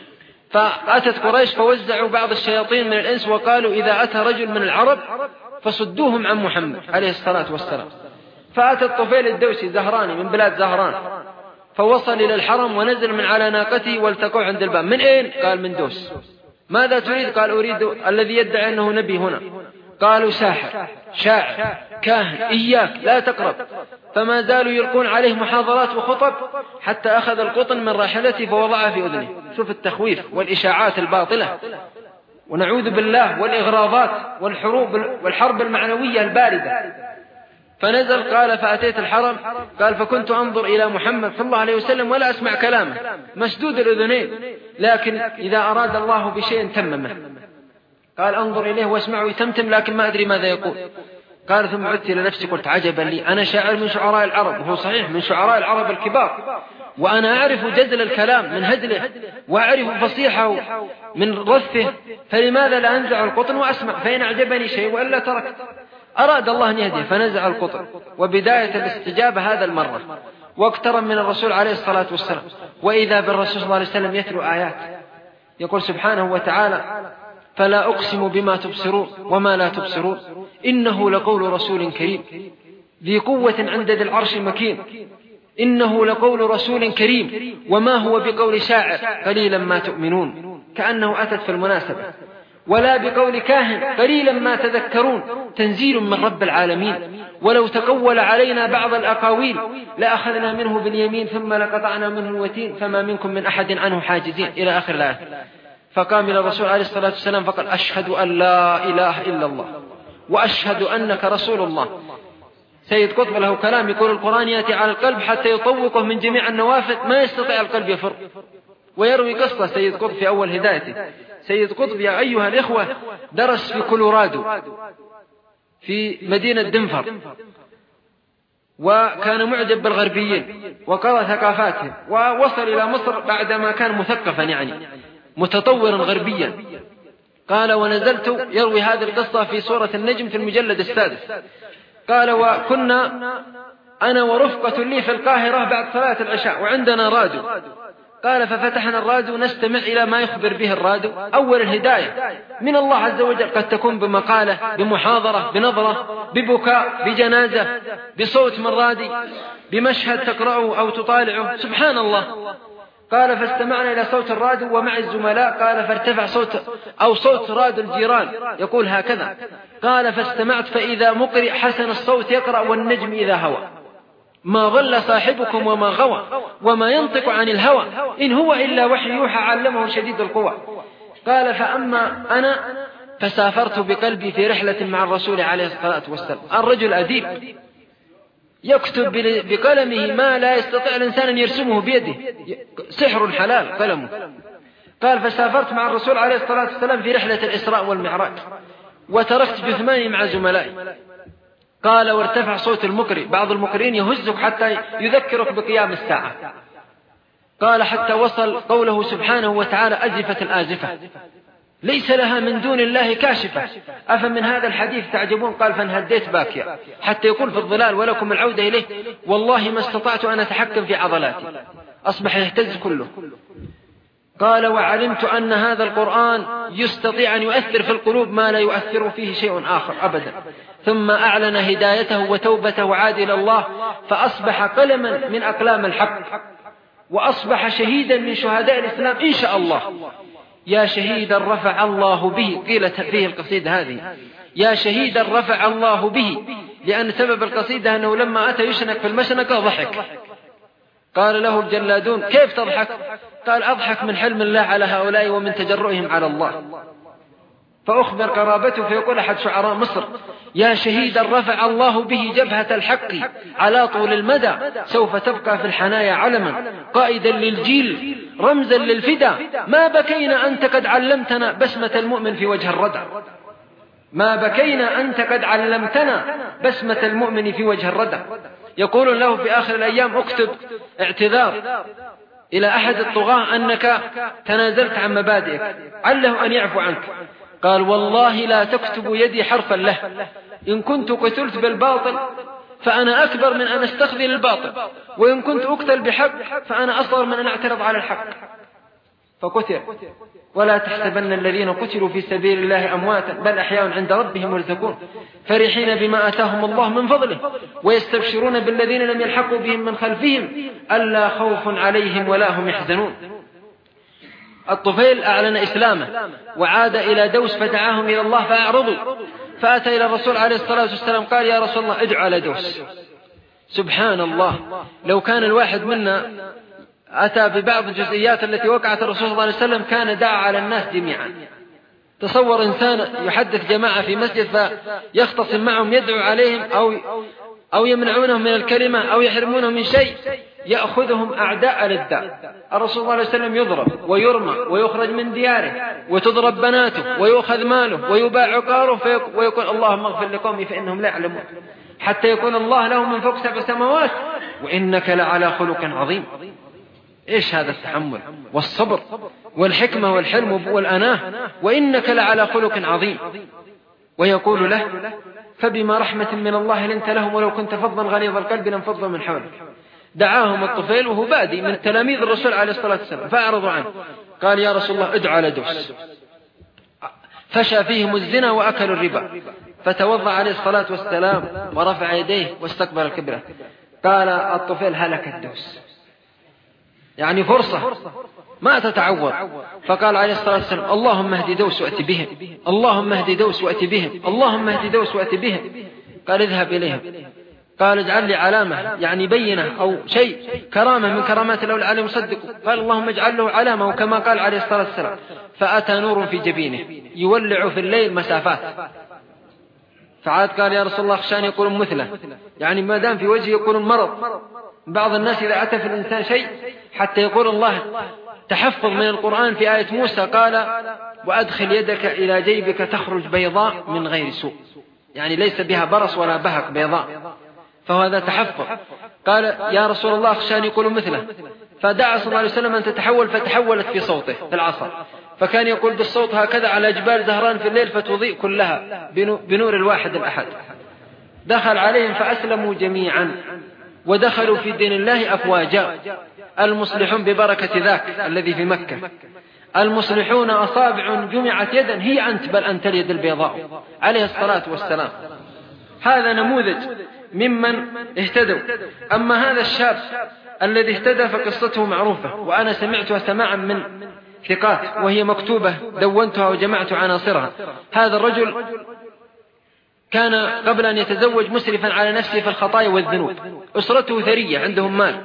فأتت قريش فوزعوا بعض الشياطين من الإنس وقالوا إذا أتى رجل من العرب فصدوهم عن محمد عليه الصلاة والسلام. فأتى الطفيل الدوسي زهراني من بلاد زهران، فوصل إلى الحرم ونزل من على ناقته والتقوا عند الباب. من أين؟ قال من دوس. ماذا تريد؟ قال أريد الذي يدعي أنه نبي هنا. قالوا ساحر، شاعر، كاهن، إياك لا تقرب. فما زالوا يلقون عليه محاضرات وخطب حتى أخذ القطن من راحلته فوضعها في أذنه. شوف التخويف والإشاعات الباطلة، ونعوذ بالله، والإغراضات والحرب المعنوية الباردة. فنزل قال فأتيت الحرم، قال فكنت أنظر إلى محمد صلى الله عليه وسلم ولا أسمع كلامه، مسدود الأذنين، لكن إذا أراد الله بشيء تممه. قال أنظر إليه واسمعه يتمتم لكن ما أدري ماذا يقول. قال ثم عدت إلى نفسي قلت عجبا لي، أنا شاعر من شعراء العرب، وهو صحيح من شعراء العرب الكبار، وأنا أعرف جزل الكلام من هدله وأعرف فصيحه من رثه، فلماذا لا أنزع القطن وأسمع؟ فإن أعجبني شيء وإلا تركت. أراد الله أن يهديه فنزع القطن، وبداية الاستجابة هذا المرة. واقترب من الرسول عليه الصلاة والسلام، وإذا بالرسول صلى الله عليه وسلم يتلو آيات يقول سبحانه وتعالى فلا أقسم بما تبصرون وما لا تبصرون إنه لقول رسول كريم ذي قوة عند ذي العرش مكين إنه لقول رسول كريم وما هو بقول شاعر قليلا ما تؤمنون. كأنه أتت في المناسبة. ولا بقول كاهن قليلا ما تذكرون تنزيل من رب العالمين ولو تقول علينا بعض الأقاويل لأخذنا منه باليمين ثم لقطعنا منه الوتين فما منكم من أحد عنه حاجزين إلى آخر الآية. فقام إلى الرسول عليه الصلاة والسلام فقال أشهد أن لا إله إلا الله وأشهد أنك رسول الله. سيد قطب له كلام يقول القرآن يأتي على القلب حتى يطوقه من جميع النوافذ ما يستطيع القلب يفر. ويروي قصة سيد قطب في أول هدايته. سيد قطب يا أيها الإخوة درس في كولورادو في مدينة دنفر، وكان معجب بالغربيين وقرأ ثقافاتهم، ووصل إلى مصر بعدما كان مثقفا يعني متطورا غربيا. قال: ونزلت يروي هذه القصة في سورة النجم في المجلد السادس. قال: وكنا أنا ورفقة لي في القاهرة بعد صلاة العشاء وعندنا راديو. قال: ففتحنا الراديو نستمع إلى ما يخبر به الراديو. أول الهداية من الله عز وجل، قد تكون بمقالة، بمحاضرة، بنظرة، ببكاء، بجنازة، بصوت من رادي، بمشهد تقرأه أو تطالعه، سبحان الله. قال: فاستمعنا إلى صوت الراديو ومع الزملاء. قال: فارتفع صوت راديو الجيران يقول هكذا. قال: فاستمعت فإذا مقرئ حسن الصوت يقرأ: والنجم إذا هوى ما ضل صاحبكم وما غوى وما ينطق عن الهوى إن هو إلا وحي يوحى علمه شديد القوى. قال: فأما أنا فسافرت بقلبي في رحلة مع الرسول عليه الصلاة والسلام. الرجل أديب يكتب بقلمه ما لا يستطيع الإنسان أن يرسمه بيده، سحر حلال قلمه. قال: فسافرت مع الرسول عليه الصلاة والسلام في رحلة الإسراء والمعراج وتركت جثماني مع زملائي. قال: وارتفع صوت المقرئ، بعض المقرئين يهزك حتى يذكرك بقيام الساعة. قال: حتى وصل قوله سبحانه وتعالى: أزفت الآزفة ليس لها من دون الله كاشفة أفمن هذا الحديث تعجبون. قال: فانهديت باكيا حتى يقول في الظلال ولكم العودة إليه والله ما استطعت أن أتحكم في عضلاتي، أصبح يهتز كله. قال: وعلمت أن هذا القرآن يستطيع أن يؤثر في القلوب ما لا يؤثر فيه شيء آخر أبدا. ثم أعلن هدايته وتوبته وعاد إلى الله، فأصبح قلما من أقلام الحق، وأصبح شهيدا من شهداء الإسلام إن شاء الله. يا شهيدا رفع الله به، قيلت فيه القصيدة هذه: يا شهيدا رفع الله به، لأن سبب القصيدة أنه لما أتى يشنك في المشنقة ضحك. قال له الجلادون: كيف تضحك؟ قال: أضحك من حلم الله على هؤلاء ومن تجرؤهم على الله. فأخبر قرابته فيقول أحد شعراء مصر: يا شهيدا رفع الله به جبهة الحق على طول المدى، سوف تبقى في الحنايا علما قائدا للجيل رمزا للفدا، ما بكينا أنت قد علمتنا بسمة المؤمن في وجه الردى. ما بكينا أنت قد علمتنا بسمة المؤمن في وجه الردى. يقول له في آخر الأيام: اكتب اعتذار إلى أحد الطغاة أنك تنازلت عن مبادئك، عله أن يعفو عنك. قال: والله لا تكتب يدي حرفا له، إن كنت قتلت بالباطل فأنا أكبر من أن أستخذل الباطل، وإن كنت أقتل بحق فأنا أصغر من أن أعترض على الحق. فقتل. ولا تحسبن الذين قتلوا في سبيل الله أمواتا بل أحياء عند ربهم يرزقون فرحين بما آتاهم الله من فضله ويستبشرون بالذين لم يلحقوا بهم من خلفهم ألا خوف عليهم ولا هم يحزنون. الطفيل أعلن إسلامه وعاد إلى دوس فدعاهم إلى الله فأعرضوا، فأتى إلى الرسول عليه الصلاة والسلام قال: يا رسول الله ادعو على دوس. سبحان الله، لو كان الواحد منا أتى ببعض الجزئيات التي وقعت الرسول صلى الله عليه وسلم كان دعا على الناس جميعا. تصور إنسان يحدث جماعة في مسجد فيختصم معهم يدعو عليهم أو يمنعونهم من الكلمة أو يحرمونهم من شيء، يأخذهم أعداء للداء. الرسول صلى الله عليه وسلم يضرب ويرمى ويخرج من دياره وتضرب بناته ويؤخذ ماله ويباع عقاره ويقول: اللهم اغفر لقومي فإنهم لا يعلمون، حتى يكون الله له من فوق 7 سماوات وإنك لعلى خلق عظيم. إيش هذا التحمل والصبر والحكمة والحلم والأناه، وإنك لعلى خلق عظيم. ويقول له: فبما رحمة من الله لنت لهم ولو كنت فظا غليظ القلب لانفضوا من حولك. دعاهم الطفيل وهو بادي من تلاميذ الرسول عليه الصلاة والسلام فأعرضوا عنه. قال: يا رسول الله ادعو على دوس. فشى فيهم الزنا وأكلوا الربا، فتوضأ عليه الصلاة والسلام ورفع يديه واستقبل القبلة. قال الطفيل: هلك الدوس، يعني فرصة ما تتعوض. فقال عليه الصلاة والسلام: اللهم اهد دوس وأت بهم، اللهم اهد دوس وأت بهم، اللهم اهد دوس وأت بهم. قال: اذهب إليهم. قال: اجعل لي علامة، يعني بينة أو شيء كرامة من كرامات الأولى عليه مصدق. قال: اللهم اجعل له علامة، وكما قال عليه الصلاة والسلام: فأتى نور في جبينه يولع في الليل مسافات. فعاد قال: يا رسول الله أخشى أن يكون مثله، يعني ما دام في وجهه يكون مرض. بعض الناس إذا أتى في الإنسان شيء حتى يقول الله تحفظ من القرآن في آية موسى قال: وأدخل يدك إلى جيبك تخرج بيضاء من غير سوء، يعني ليس بها برص ولا بهق، بيضاء. فهو هذا تحفظ. قال يا رسول الله أخشى أن يقولوا مثله، فدعا صلى الله عليه وسلم أن تتحول، فتحولت في صوته في العصر، فكان يقول بالصوت هكذا على جبال زهران في الليل فتضيء كلها بنور الواحد الأحد. دخل عليهم فأسلموا جميعا ودخلوا في دين الله أفواجا. المصلحون ببركة ذاك الذي في مكة، المصلحون أصابع جمعت يدا هي أنت بل أنت اليد البيضاء عليه الصلاة والسلام. هذا نموذج ممن اهتدوا. أما هذا الشاب الذي اهتدى فقصته معروفة، وأنا سمعتها سماعا من ثقات وهي مكتوبة دونتها وجمعت عناصرها. هذا الرجل كان قبل أن يتزوج مسرفا على نفسه في الخطايا والذنوب، أسرته ثرية عندهم مال،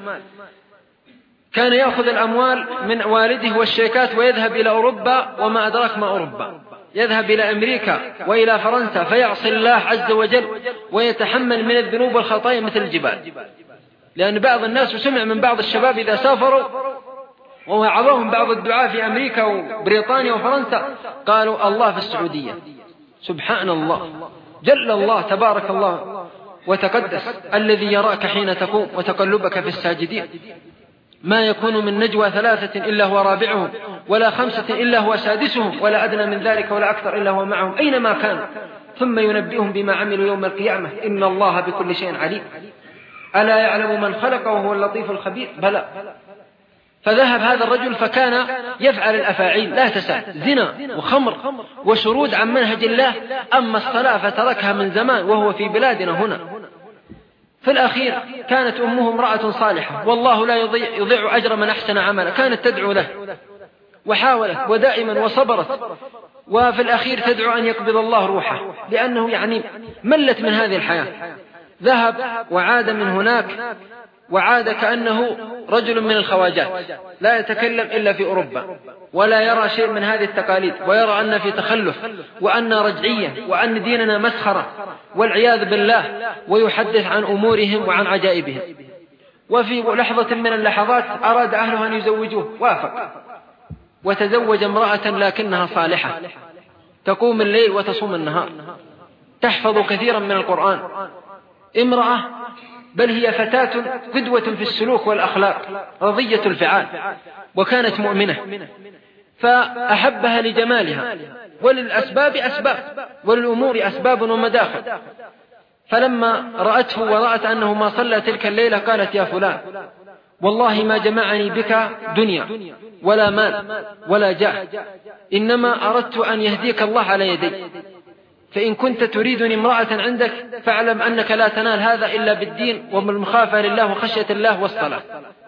كان يأخذ الأموال من والده والشيكات ويذهب إلى أوروبا، وما أدراك ما أوروبا، يذهب إلى أمريكا وإلى فرنسا فيعصي الله عز وجل ويتحمل من الذنوب والخطايا مثل الجبال. لأن بعض الناس سمع من بعض الشباب إذا سافروا ووعظهم بعض الدعاة في أمريكا وبريطانيا وفرنسا قالوا الله في السعودية. سبحان الله، جل الله تبارك الله وتقدس الذي يراك حين تقوم وتقلبك في الساجدين. ما يكون من نجوى 3 إلا هو رابعهم، ولا 5 إلا هو سادسهم، ولا أدنى من ذلك ولا أكثر إلا هو معهم أينما كانوا، ثم ينبئهم بما عملوا يوم القيامة إن الله بكل شيء عليم. ألا يعلم من خلق وهو اللطيف الخبير؟ بلى. فذهب هذا الرجل فكان يفعل الأفاعيل لا تسع، زنا وخمر وشرود عن منهج الله. أما الصلاة فتركها من زمان وهو في بلادنا هنا. في الأخير كانت أمه امرأة صالحة، والله لا يضيع أجر من أحسن عملا، كانت تدعو له وحاولت ودائما وصبرت، وفي الأخير تدعو أن يقبض الله روحه، لأنه يعني ملت من هذه الحياة. ذهب وعاد من هناك، وعاد كأنه رجل من الخواجات لا يتكلم إلا في أوروبا، ولا يرى شيء من هذه التقاليد، ويرى أن في تخلف وأن رجعية وأن ديننا مسخرة والعياذ بالله، ويحدث عن أمورهم وعن عجائبهم. وفي لحظة من اللحظات أراد أهله أن يزوجوه، وافق وتزوج امرأة لكنها صالحة، تقوم الليل وتصوم النهار، تحفظ كثيرا من القرآن، امرأة بل هي فتاة قدوة في السلوك والأخلاق، رضية الفعال، وكانت مؤمنة، فأحبها لجمالها، وللأسباب أسباب، وللأمور أسباب ومداخل. فلما رأته ورأت أنه ما صلى تلك الليلة قالت يا فلان والله ما جمعني بك دنيا ولا مال ولا جاه، إنما أردت أن يهديك الله على يدي، فإن كنت تريدني امرأة عندك فاعلم أنك لا تنال هذا إلا بالدين وبالمخافة لله وخشية الله والصلاة.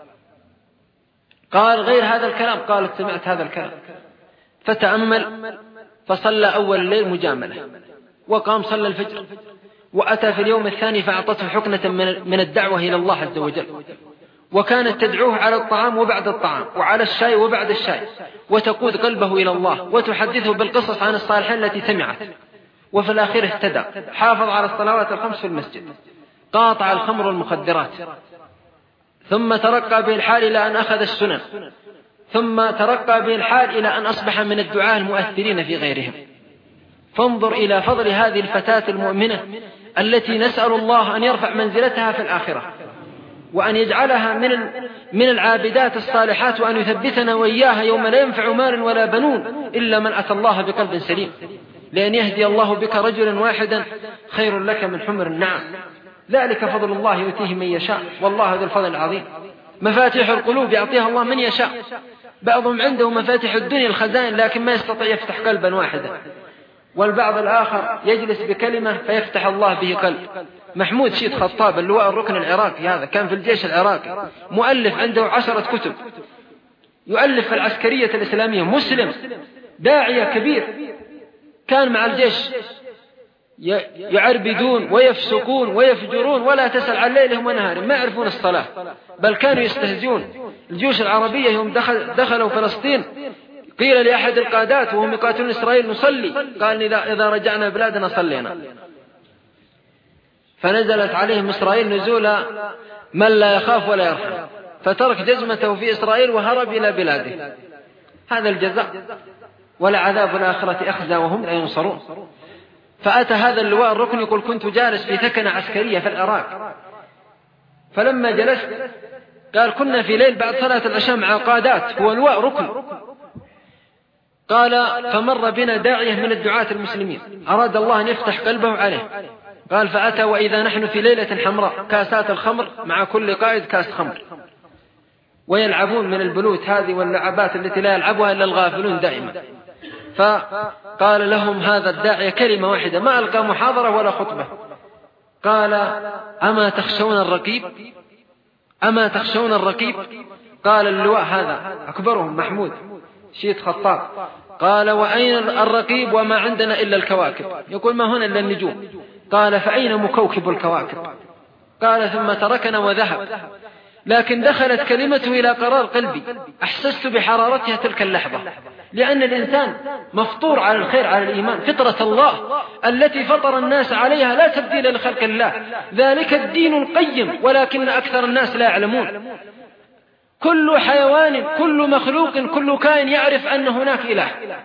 قال غير هذا الكلام؟ قالت سمعت هذا الكلام. فتأمل فصلى أول الليل مجاملة، وقام صلى الفجر، وأتى في اليوم الثاني فأعطته حقنة من الدعوة إلى الله عز وجل، وكانت تدعوه على الطعام وبعد الطعام، وعلى الشاي وبعد الشاي، وتقود قلبه إلى الله، وتحدثه بالقصص عن الصالحين التي سمعت. وفي الأخير اهتدى، حافظ على الصلوات الخمس في المسجد، قاطع الخمر والمخدرات، ثم ترقى به الحال إلى أن أخذ السنن، ثم ترقى به الحال إلى أن أصبح من الدعاة المؤثرين في غيرهم. فانظر إلى فضل هذه الفتاة المؤمنة التي نسأل الله أن يرفع منزلتها في الآخرة، وأن يجعلها من العابدات الصالحات، وأن يثبتنا وإياها يوم لا ينفع مال ولا بنون إلا من أتى الله بقلب سليم. لأن يهدي الله بك رجلا واحدا خير لك من حمر النعم، ذلك فضل الله يؤتيه من يشاء، والله ذو الفضل العظيم. مفاتيح القلوب يعطيها الله من يشاء، بعضهم عنده مفاتيح الدنيا الخزائن لكن ما يستطيع يفتح قلبا واحدا، والبعض الآخر يجلس بكلمة فيفتح الله به قلب. محمود شيد خطاب اللواء الركن العراقي، هذا كان في الجيش العراقي، مؤلف عنده 10 كتب، يؤلف في العسكرية الإسلامية، مسلم داعية كبير، كان مع الجيش يعربدون ويفسقون ويفجرون ولا تسأل عن ليلهم ونهارهم، ما يعرفون الصلاة، بل كانوا يستهزئون. الجيوش العربية يوم دخلوا فلسطين قيل لأحد القادات وهم يقاتلون إسرائيل نصلي، قال إذا رجعنا بلادنا صلينا. فنزلت عليهم إسرائيل نزول من لا يخاف ولا يرحم، فترك جزمته في إسرائيل وهرب إلى بلاده. هذا الجزاء، ولعذاب الآخرة أخزى وهم لا ينصرون. فأتى هذا اللواء الركن يقول كنت جالس في ثكنة عسكرية في العراق، فلما جلست قال كنا في ليل بعد صلاة العشاء مع قادات، هو الواء ركن. قال فمر بنا داعية من الدعاة المسلمين أراد الله أن يفتح قلبه عليه، قال فأتى وإذا نحن في ليلة حمراء، كاسات الخمر مع كل قائد كاس خمر، ويلعبون من البلوت هذه واللعبات التي لا يلعبها إلا الغافلون دائما. فقال لهم هذا الداعية كلمة واحدة، ما ألقى محاضرة ولا خطبة، قال أما تخشون الرقيب؟ أما تخشون الرقيب؟ قال اللواء هذا أكبرهم محمود شيد خطاب، قال وأين الرقيب وما عندنا إلا الكواكب؟ يقول ما هنا إلا النجوم. قال فأين مكوكب الكواكب؟ قال ثم تركنا وذهب، لكن دخلت كلمته إلى قرار قلبي، أحسست بحرارتها تلك اللحظة، لأن الإنسان مفطور على الخير على الإيمان، فطرة الله التي فطر الناس عليها لا تبديل لخلق الله، ذلك الدين القيم ولكن أكثر الناس لا يعلمون. كل حيوان كل مخلوق كل كائن يعرف أن هناك إله.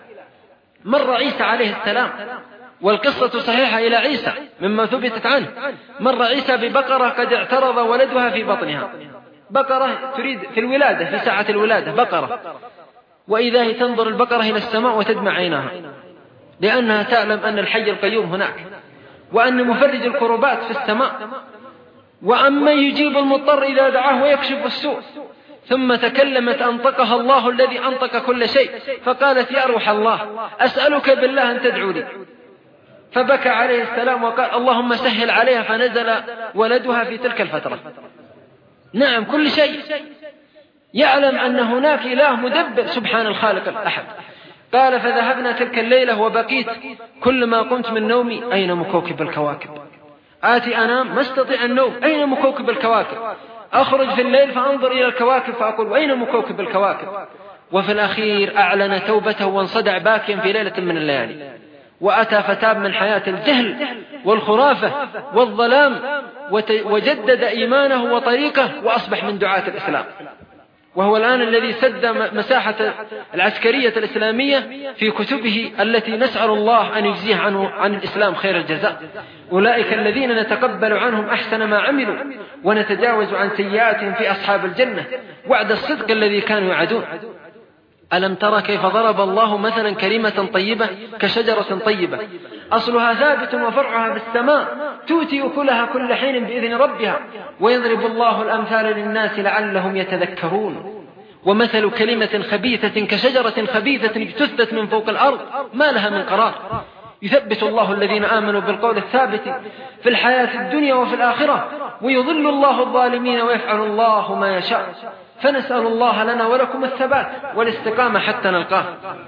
مر عيسى عليه السلام والقصة صحيحة إلى عيسى مما ثبتت عنه، مر عيسى ببقرة قد اعترض ولدها في بطنها، بقرة تريد في الولادة في ساعة الولادة بقرة، وإذا هي تنظر البقرة إلى السماء وتدمع عينها لأنها تعلم أن الحي القيوم هناك وأن مفرج الكربات في السماء وأما يجيب المضطر إذا دعاه ويكشف السوء. ثم تكلمت أنطقها الله الذي أنطق كل شيء، فقالت يا روح الله أسألك بالله أن تدعو لي. فبكى عليه السلام وقال اللهم سهل عليها، فنزل ولدها في تلك الفترة. نعم كل شيء يعلم أن هناك إله مدبر سبحان الخالق الأحد. قال فذهبنا تلك الليلة وبقيت كل ما قمت من نومي أين مكوكب الكواكب؟ آتي أنام ما استطيع النوم، أين مكوكب الكواكب؟ أخرج في الليل فأنظر إلى الكواكب فأقول أين مكوكب الكواكب؟ وفي الأخير أعلن توبته وانصدع باكيا في ليلة من الليالي، وأتى فتاب من حياة الجهل والخرافة والظلام وجدد إيمانه وطريقه وأصبح من دعاة الإسلام، وهو الآن الذي سد مساحة العسكرية الإسلامية في كتبه التي نسأل الله أن يجزيه عن الإسلام خير الجزاء. أولئك الذين نتقبل عنهم أحسن ما عملوا ونتجاوز عن سيئاتهم في أصحاب الجنة وعد الصدق الذي كانوا يعدون. ألم ترى كيف ضرب الله مثلا كلمة طيبة كشجرة طيبة أصلها ثابت وفرعها بالسماء تؤتي أكلها كل حين بإذن ربها ويضرب الله الأمثال للناس لعلهم يتذكرون. ومثل كلمة خبيثة كشجرة خبيثة اجتثت من فوق الأرض ما لها من قرار يثبت الله الذين آمنوا بالقول الثابت في الحياة الدنيا وفي الآخرة ويضل الله الظالمين ويفعل الله ما يشاء. فنسأل الله لنا ولكم الثبات والاستقامة حتى نلقاه.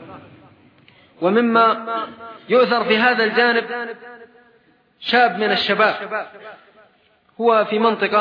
ومما يؤثر في هذا الجانب شاب من الشباب هو في منطقة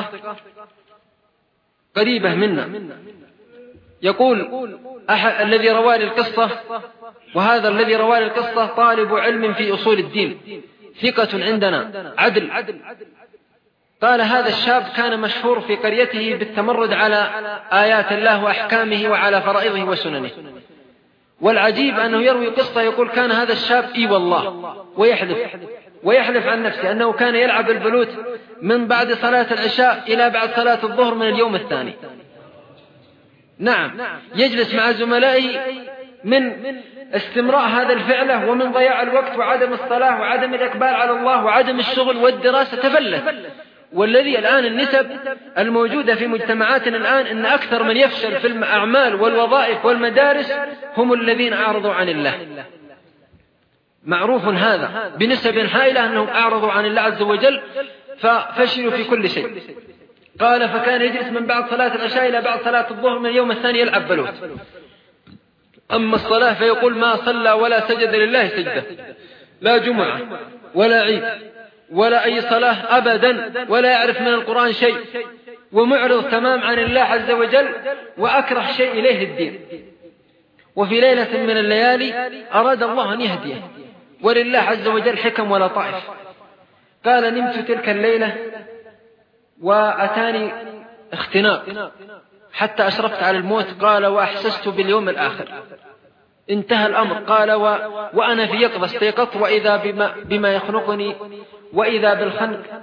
قريبة منا، يقول الذي روى لي القصة، وهذا الذي روى لي القصة طالب علم في أصول الدين ثقة عندنا عدل. قال هذا الشاب كان مشهور في قريته بالتمرد على آيات الله وأحكامه وعلى فرائضه وسننه. والعجيب أنه يروي قصة يقول كان هذا الشاب والله ويحلف عن نفسه أنه كان يلعب البلوت من بعد صلاة العشاء إلى بعد صلاة الظهر من اليوم الثاني. نعم يجلس مع زملائه من استمراء هذا الفعله ومن ضياع الوقت وعدم الصلاة وعدم الإقبال على الله وعدم الشغل والدراسة تفلت. والذي الآن النسب الموجودة في مجتمعاتنا الآن أن أكثر من يفشل في الأعمال والوظائف والمدارس هم الذين أعرضوا عن الله. معروف هذا بنسب هائلة أنهم أعرضوا عن الله عز وجل ففشلوا في كل شيء. قال فكان يجلس من بعد صلاة العشاء إلى بعد صلاة الظهر من اليوم الثاني يلعب بلوت. أما الصلاة فيقول ما صلى ولا سجد لله سجدة، لا جمعة ولا عيد ولا أي صلاة أبدا، ولا يعرف من القرآن شيء، ومعرض تمام عن الله عز وجل، وأكره شيء إليه الدين. وفي ليلة من الليالي أراد الله أن يهديه، ولله عز وجل حكم ولطائف. قال نمت تلك الليلة وأتاني اختناق حتى أشرفت على الموت. قال وأحسست باليوم الآخر. انتهى الأمر. قال وأنا في يقظة استيقظت وإذا بما يخنقني وإذا بالخنق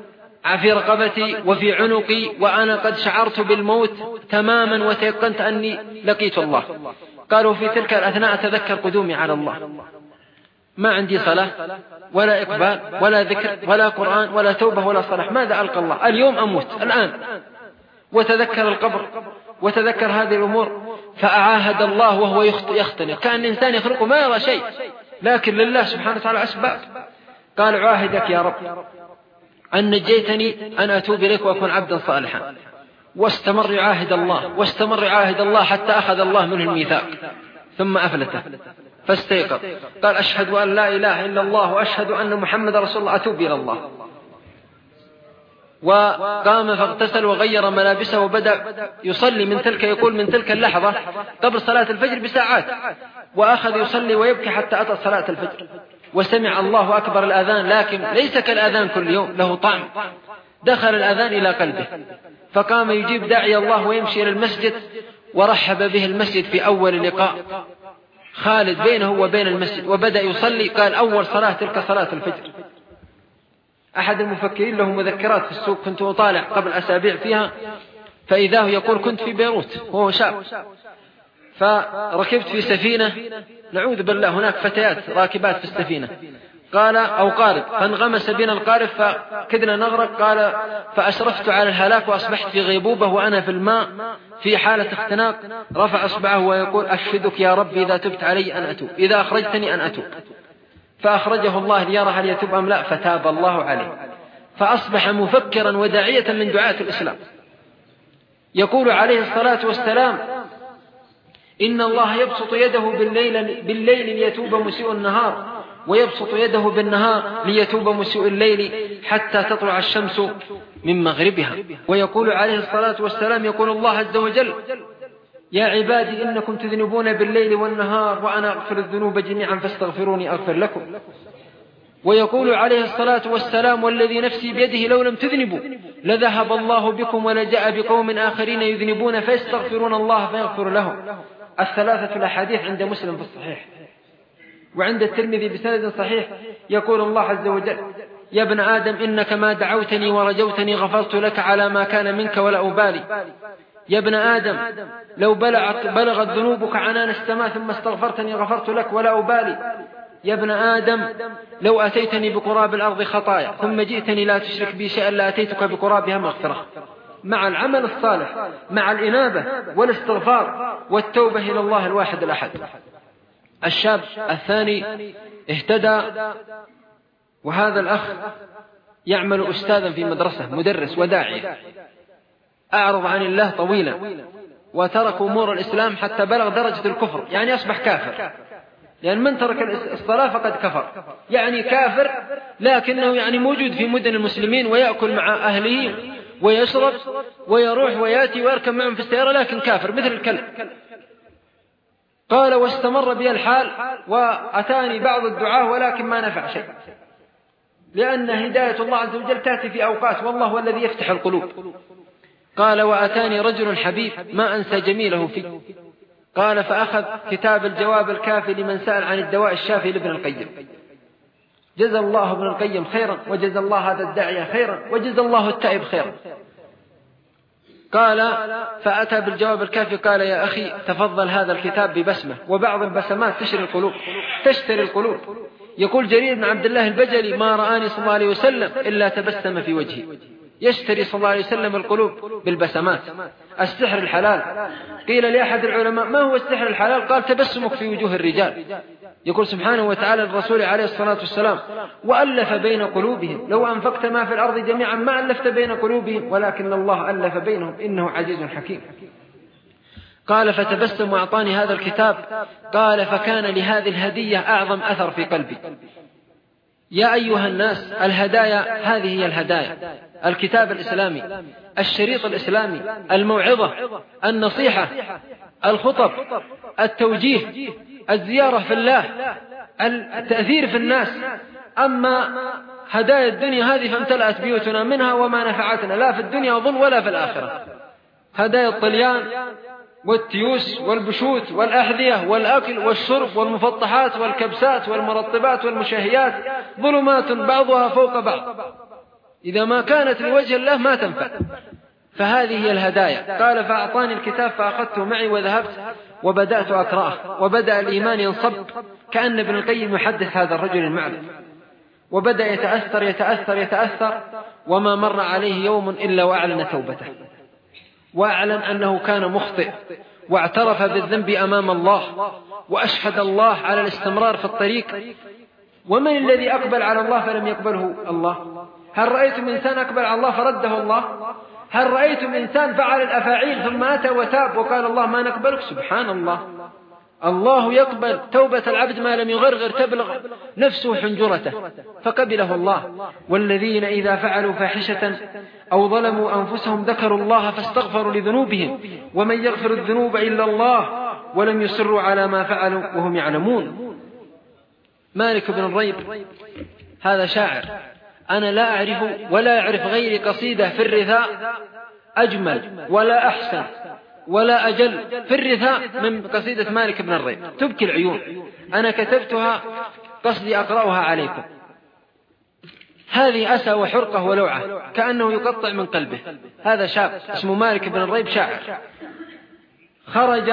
في رقبتي وفي عنقي وأنا قد شعرت بالموت تماما وتيقنت أني لقيت الله. قالوا في تلك الأثناء أتذكر قدومي على الله، ما عندي صلاة ولا إقبال ولا ذكر ولا قرآن ولا توبة ولا صلاح، ماذا ألقى الله؟ اليوم أموت الآن. وتذكر القبر وتذكر هذه الأمور، فأعاهد الله وهو يختنق، كأن إنسان يخلقه ما يرى شيء، لكن لله سبحانه وتعالى أسباب. قال عاهدك يا رب أن نجيتني أن أتوب إليك وأكون عبدا صالحا. واستمر يعاهد الله حتى أخذ الله منه الميثاق، ثم أفلته فاستيقظ قال أشهد أن لا إله إلا الله وأشهد أن محمد رسول الله، أتوب إلى الله. وقام فاغتسل وغير ملابسه وبدأ يصلي من تلك اللحظة قبل صلاة الفجر بساعات، وأخذ يصلي ويبكي حتى أتى صلاة الفجر. وسمع الله أكبر الأذان، لكن ليس كالأذان كل يوم، له طعم. دخل الأذان إلى قلبه، فقام يجيب داعي الله ويمشي إلى المسجد، ورحب به المسجد في أول لقاء خالد بينه وبين المسجد، وبدأ يصلي. قال أول صلاة تلك صلاة الفجر. أحد المفكرين له مذكرات في السوق كنت أطالع قبل أسابيع فيها، فإذا هو يقول كنت في بيروت وهو شاب، فركبت في سفينة، نعوذ بالله، هناك فتيات راكبات في السفينة، قال أو قارب، فانغمس بنا القارب فكدنا نغرق. قال فأشرفت على الهلاك وأصبحت في غيبوبة وأنا في الماء في حالة اختناق. رفع أصبعه ويقول أشهدك يا رب إذا تبت علي أن أتوب، إذا أخرجتني أن أتوب. فأخرجه الله ليرى هل يتوب أم لا، فتاب الله عليه، فأصبح مفكرا وداعية من دعاة الإسلام. يقول عليه الصلاة والسلام إن الله يبسط يده بالليل ليتوب مسيء النهار، ويبسط يده بالنهار ليتوب مسيء الليل حتى تطلع الشمس من مغربها. ويقول عليه الصلاة والسلام يقول الله عز وجل يا عبادي إنكم تذنبون بالليل والنهار وأنا أغفر الذنوب جميعا فاستغفروني أغفر لكم. ويقول عليه الصلاة والسلام والذي نفسي بيده لو لم تذنبوا لذهب الله بكم ولجاء بقوم آخرين يذنبون فيستغفرون الله فيغفر لهم. الثلاثة الأحاديث عند مسلم في الصحيح، وعند الترمذي بسند صحيح. يقول الله عز وجل يا ابن آدم إنك ما دعوتني ورجوتني غفرت لك على ما كان منك ولا أبالي. يا ابن آدم لو بلغت ذنوبك عنان السماء ثم استغفرتني غفرت لك ولا أبالي. يا ابن آدم لو أتيتني بقراب الأرض خطايا ثم جئتني لا تشرك بي شيئا لا أتيتك بقرابها مغفرة. مع العمل الصالح، مع الإنابة والاستغفار والتوبة إلى الله الواحد الأحد. الشاب الثاني اهتدى، وهذا الأخ يعمل أستاذا في مدرسة، مدرس وداعية، أعرض عن الله طويلا وترك أمور الإسلام حتى بلغ درجة الكفر، يعني أصبح كافر، لأن من ترك الصلاة فقد كفر، يعني كافر، لكنه يعني موجود في مدن المسلمين ويأكل مع أهله ويشرب ويروح ويأتي ويركب معهم في السيارة، لكن كافر مثل الكلب. قال واستمر بي الحال وأتاني بعض الدعاة ولكن ما نفع شيء، لأن هداية الله عز وجل تأتي في أوقات، والله هو الذي يفتح القلوب. قال وأتاني رجل حبيب ما أنسى جميله فيه. قال فأخذ كتاب الجواب الكافي لمن سأل عن الدواء الشافي لابن القيم. جزى الله ابن القيم خيرا، وجزى الله هذا الداعية خيرا، وجزى الله التائب خيرا. قال فأتى بالجواب الكافي، قال يا أخي تفضل هذا الكتاب ببسمة، وبعض البسمات تشتري القلوب. يقول جرير بن عبد الله البجلي ما رآني صلى الله عليه وسلم إلا تبسم في وجهي. يشتري صلى الله عليه وسلم القلوب بالبسمات. السحر الحلال. قيل لأحد العلماء ما هو السحر الحلال؟ قال تبسمك في وجوه الرجال. يقول سبحانه وتعالى الرسول عليه الصلاة والسلام وألف بين قلوبهم لو أنفقت ما في الأرض جميعا ما ألفت بين قلوبهم ولكن الله ألف بينهم إنه عزيز حكيم. قال فتبسم وأعطاني هذا الكتاب. قال فكان لهذه الهدية أعظم أثر في قلبي. يا أيها الناس الهدايا هذه هي الهدايا: الكتاب الإسلامي، الشريط الإسلامي، الموعظة، النصيحة، الخطب، التوجيه، الزيارة في الله، التأثير في الناس. أما هدايا الدنيا هذه فامتلأت بيوتنا منها وما نفعتنا لا في الدنيا وظن ولا في الآخرة. هدايا الطليان والتيوس والبشوت والأحذية والأكل والشرب والمفطحات والكبسات والمرطبات والمشهيات ظلمات بعضها فوق بعض إذا ما كانت لوجه الله ما تنفع. فهذه هي الهدايا. قال فأعطاني الكتاب فأخذته معي وذهبت وبدأت أقرأه، وبدأ الإيمان ينصب كأن ابن القيم يحدث هذا الرجل المعرف، وبدأ يتأثر وما مر عليه يوم إلا وأعلن توبته، وأعلن أنه كان مخطئ، واعترف بالذنب أمام الله، وأشهد الله على الاستمرار في الطريق. ومن الذي أقبل على الله فلم يقبله الله؟ هل رأيتم إنسان أقبل على الله فرده الله؟ هل رأيتم إنسان فعل الأفاعيل ثم أتى وتاب وقال الله ما نقبلك؟ سبحان الله. الله يقبل توبة العبد ما لم يغرغر تبلغ نفسه حنجرته فقبله الله. والذين إذا فعلوا فاحشة أو ظلموا أنفسهم ذكروا الله فاستغفروا لذنوبهم ومن يغفر الذنوب إلا الله ولم يصروا على ما فعلوا وهم يعلمون. مالك بن الريب هذا شاعر، أنا لا أعرف ولا أعرف غيري قصيدة في الرثاء أجمل ولا أحسن ولا أجل في الرثاء من قصيدة مالك بن الريب، تبكي العيون. أنا كتبتها قصدي أقرأها عليكم. هذه أسى وحرقة ولوعة كأنه يقطع من قلبه. هذا شاب اسمه مالك بن الريب شاعر، خرج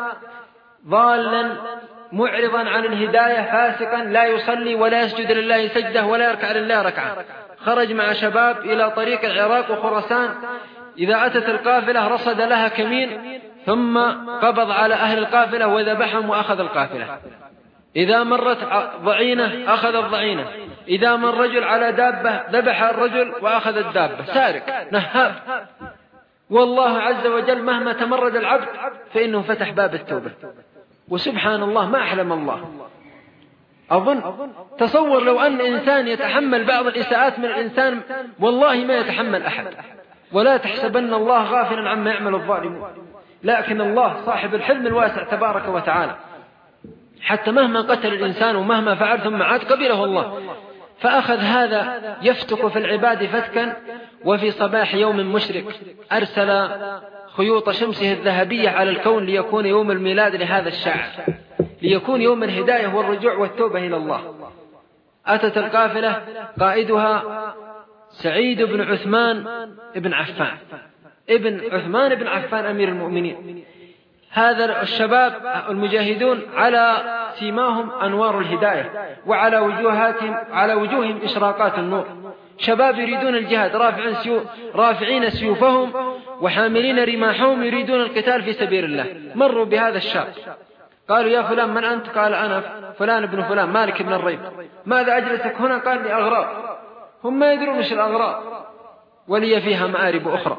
ضالا معرضا عن الهداية فاسقا لا يصلي ولا يسجد لله سجدة ولا يركع لله ركعة. خرج مع شباب إلى طريق العراق وخراسان، إذا أتت القافلة رصد لها كمين ثم قبض على أهل القافلة وذبحهم وأخذ القافلة. إذا مرت ضعينة أخذ الضعينة، إذا مر رجل على دابة ذبح الرجل وأخذ الدابة. سارق نهاب. والله عز وجل مهما تمرد العبد فإنه فتح باب التوبة. وسبحان الله ما أحلم الله. أظن تصور لو أن إنسان يتحمل بعض الإساءات من الإنسان والله ما يتحمل أحد. ولا تحسبن الله غافلا عما يعمل الظالمون، لكن الله صاحب الحلم الواسع تبارك وتعالى، حتى مهما قتل الإنسان ومهما فعل ثم عاد قبله الله. فأخذ هذا يفتك في العباد فتكا، وفي صباح يوم مشرق أرسل خيوط شمسه الذهبية على الكون ليكون يوم الميلاد لهذا الشاعر، ليكون يوم الهداية والرجوع والتوبة إلى الله. أتت القافلة قائدها سعيد بن عثمان بن عفان، ابن عثمان بن عفان أمير المؤمنين. هذا الشباب المجاهدون على سيماهم أنوار الهداية، وعلى وجوههم إشراقات النور. شباب يريدون الجهاد رافعين سيوفهم وحاملين رماحهم يريدون القتال في سبيل الله. مروا بهذا الشاب قالوا يا فلان من أنت؟ قال أنا فلان ابن فلان مالك بن الريب. ماذا أجلسك هنا؟ قال لي أغراض. هم ما يدرون مش الأغراض ولي فيها مآرب أخرى.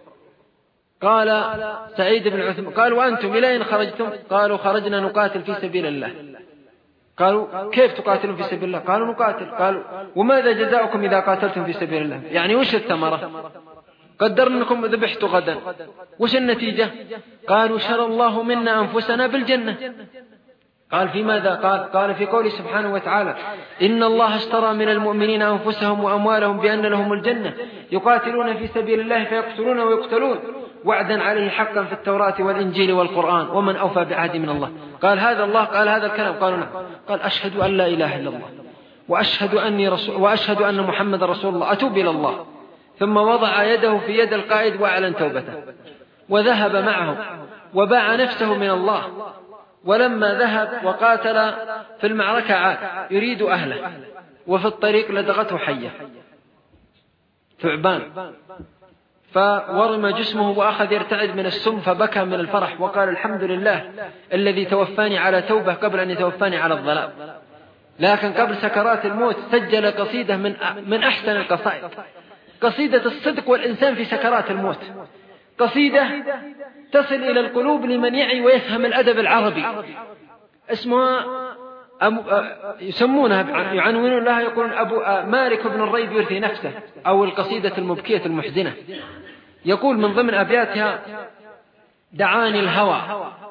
قال سعيد بن عثمان قال وأنتم إلى أين خرجتم؟ قالوا خرجنا نقاتل في سبيل الله. قالوا كيف تقاتلون في سبيل الله؟ قالوا نقاتل. قالوا وماذا جزاؤكم إذا قاتلتم في سبيل الله؟ يعني وش الثمرة؟ قدرنا أنكم ذبحتوا غدا، وش النتيجة؟ قالوا شرى الله منا أنفسنا بالجنة. قال في ماذا؟ قال في قوله سبحانه وتعالى إن الله اشترى من المؤمنين أنفسهم وأموالهم بأن لهم الجنة يقاتلون في سبيل الله فيقتلون ويقتلون وعدا عليه حقا في التوراة والإنجيل والقرآن ومن أوفى بعهد من الله. قال هذا الله قال هذا الكلام؟ قالوا نعم. قال أشهد أن لا إله إلا الله وأشهد أن محمد رسول الله، أتوب إلى الله. ثم وضع يده في يد القائد وأعلن توبته وذهب معه وباع نفسه من الله. ولما ذهب وقاتل في المعركة عاد يريد أهله، وفي الطريق لدغته حية ثعبان فورم جسمه وأخذ يرتعد من السم، فبكى من الفرح وقال الحمد لله الذي توفاني على توبة قبل أن يتوفاني على الضلال. لكن قبل سكرات الموت سجل قصيدة من أحسن القصائد، قصيدة الصدق والإنسان في سكرات الموت، قصيدة تصل إلى القلوب لمن يعي ويفهم الأدب العربي. اسمها يسمونها يعنونون لها يقولون مالك بن الريب يرثي نفسه، أو القصيدة المبكية المحزنة. يقول من ضمن أبياتها دعاني الهوى،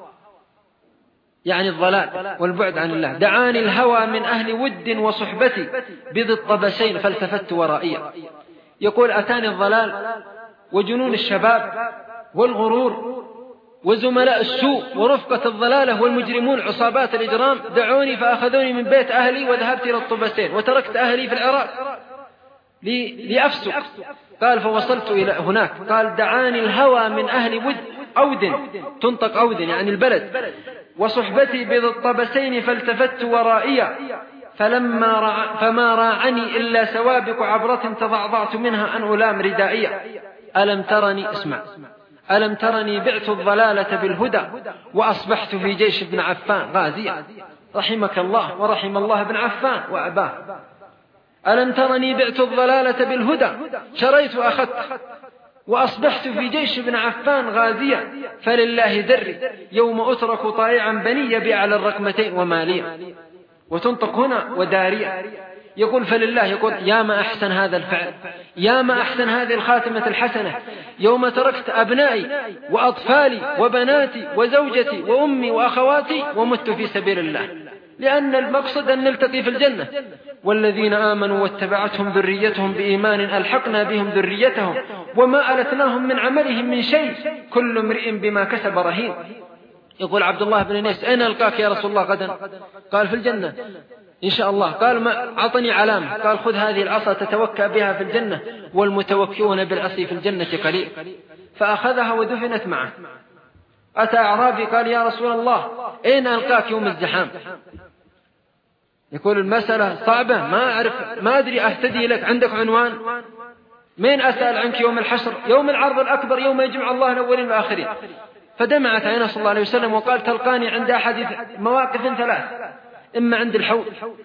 يعني الضلال والبعد عن الله، دعاني الهوى من أهل ود وصحبتي بذي الطبسين فالتفت ورائيا. يقول أتاني الضلال وجنون الشباب والغرور وزملاء السوء ورفقة الضلالة والمجرمون عصابات الإجرام، دعوني فأخذوني من بيت أهلي وذهبت إلى الطبسين وتركت أهلي في العراق. لأفسق. قال فوصلت إلى هناك. قال دعاني الهوى من أهل أودن، تنطق أودن يعني البلد، وصحبتي بذي الطبسين فالتفت ورائيا، فما راعني إلا سوابق عبرة تضعضعت منها أن ألام ردائيا. ألم ترني، اسمع، ألم ترني بعت الضلالة بالهدى وأصبحت في جيش ابن عفان غازيا. رحمك الله ورحم الله ابن عفان وأباه. ألم ترني بعت الضلالة بالهدى شريت أخذت وأصبحت في جيش ابن عفان غازيا، فلله دري يوم أترك طائعا بني بأعلى الرقمتين وماليا. وتنطق هنا وداريا. يقول فلله، يقول يا ما أحسن هذا الفعل، يا ما أحسن هذه الخاتمة الحسنة، يوم تركت أبنائي وأطفالي وبناتي وزوجتي وأمي وأخواتي ومت في سبيل الله، لأن المقصد أن نلتقي في الجنة. والذين آمنوا واتبعتهم ذريتهم بإيمان ألحقنا بهم ذريتهم وما ألتناهم من عملهم من شيء كل امرئ بما كسب رهين. يقول عبد الله بن نيس أين ألقاك يا رسول الله غدا؟ قال في الجنة إن شاء الله. قال ما أعطني علامة. قال خذ هذه العصا تتوكأ بها في الجنة، والمتوكئون بالعصي في الجنة قليل. فأخذها ودفنت معه. أتى أعرابي قال يا رسول الله أين ألقاك يوم الزحام؟ يقول المسألة صعبة، ما أدري أهتدي لك، عندك عنوان؟ مين أسأل عنك يوم الحشر، يوم العرض الأكبر، يوم يجمع الله الأولين والآخرين. فدمعت عينه صلى الله عليه وسلم وقال تلقاني عند أحد مواقف ثلاث، إما عند الحوض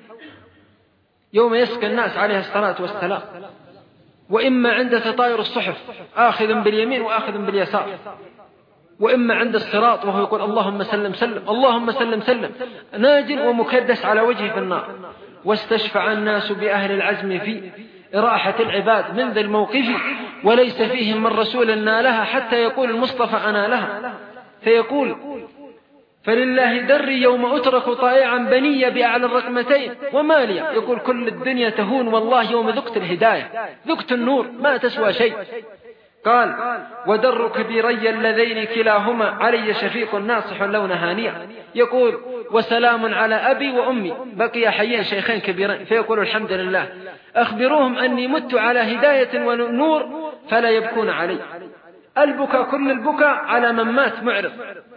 يوم يسقى الناس عليه الصلاة والسلام، وإما عند تطاير الصحف آخذ باليمين وآخذ باليسار، وإما عند الصراط وهو يقول اللهم سلم سلم اللهم سلم سلم، ناجل ومكدس على وجهه في النار. واستشفع الناس بأهل العزم في إراحة العباد من ذا الموقف، وليس فيهم من رسول نالها حتى يقول المصطفى أنا لها. فيقول فلله دري يوم أترك طائعا بني بأعلى الرقمتين وماليا. يقول كل الدنيا تهون والله يوم ذقت الهداية، ذقت النور، ما تسوى شيء. قال ودر كبيري اللذين كلاهما علي شفيق ناصح لون هانية. يقول وسلام على أبي وأمي، بقي حيين شيخين كبيرين. فيقول الحمد لله أخبروهم أني مت على هداية ونور فلا يبكون علي. البكى كل البكى على من مات معرض.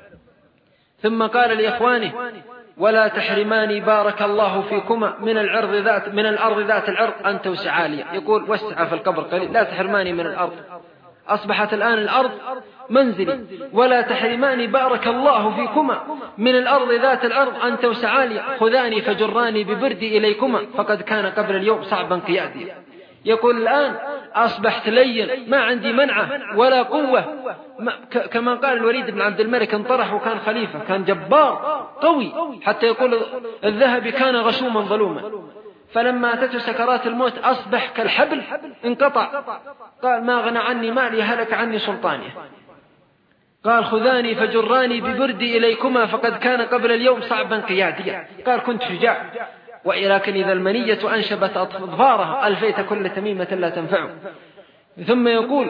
ثم قال لإخوانه ولا تحرماني بارك الله فيكما من الأرض ذات العرض أن توسعا لي. يقول وسع في القبر قليل، لا تحرماني من الأرض، أصبحت الآن الأرض منزلي. ولا تحرماني بارك الله فيكما من الأرض ذات العرض أن توسعا لي، خذاني فجراني ببردي إليكما فقد كان قبل اليوم صعبا قيادي. يقول الآن أصبحت لين، ما عندي منعة ولا قوة، كما قال الوليد بن عبد الملك انطرح وكان خليفة، كان جبار قوي، حتى يقول الذهبي كان غشوما ظلوما. فلما أتته سكرات الموت أصبح كالحبل انقطع. قال ما غنى عني مالي هلك عني سلطاني. قال خذاني فجراني ببردي إليكما فقد كان قبل اليوم صعبا قياديا. قال كنت شجاع، ولكن إذا المنية أنشبت أظفارها ألفيت كل تميمة لا تنفع. ثم يقول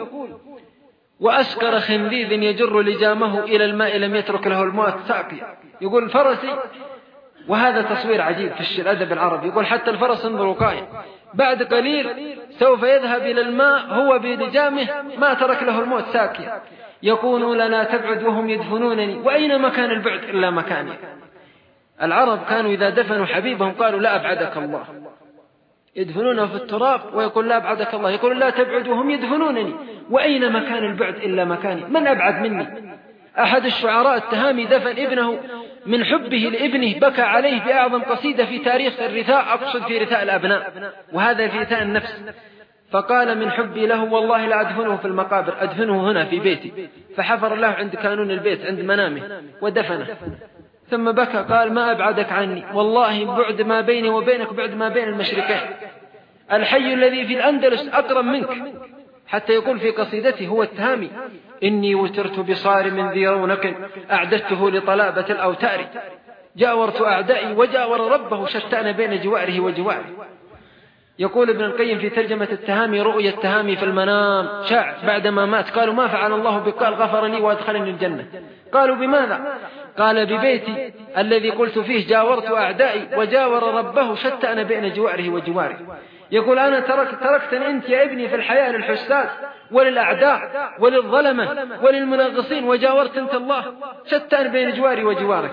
وأسكر خنذيذ يجر لجامه إلى الماء لم يترك له الموت ساقيا. يقول فرسي، وهذا تصوير عجيب في الأدب العربي، يقول حتى الفرس انظروا قائم بعد قليل سوف يذهب إلى الماء هو بلجامه ما ترك له الموت ساقيا. يقولون لا تبعد وهم يدفنونني وأين مكان البعد إلا مكاني. العرب كانوا إذا دفنوا حبيبهم قالوا لا أبعدك الله، يدفنونه في التراب ويقول لا أبعدك الله، يقول لا تبعد وهم يدفنونني وأين مكان البعد إلا مكاني، من أبعد مني. أحد الشعراء التهامي دفن ابنه من حبه لابنه بكى عليه بأعظم قصيدة في تاريخ الرثاء، أقصد في رثاء الأبناء، وهذا في رثاء النفس. فقال من حبي له والله لا أدفنه في المقابر، أدفنه هنا في بيتي. فحفر له عند كانون البيت عند منامه ودفنه. ثم بكى قال ما أبعدك عني، والله بعد ما بيني وبينك بعد ما بين المشرقين. الحي الذي في الأندلس أقرب منك. حتى يقول في قصيدته هو التهامي إني وترت بصارم ذي رونق أعددته لطلابة الأوتار، جاورت أعدائي وجاور ربه شتان بين جواره وجواره. يقول ابن القيم في ترجمة التهامي رؤيا التهامي في المنام شاع بعدما مات. قالوا ما فعل الله بك؟ قال غفر لي وادخلني الجنة. قالوا بماذا؟ قال ببيتي الذي قلت فيه جاورت أعدائي وجاور ربه شتان بين جواره وجواره. يقول أنا تركتني أنت يا ابني في الحياة للحساد وللأعداء وللظلمة وللمنغصين، وجاورت أنت الله، شتان بين جواري وجوارك.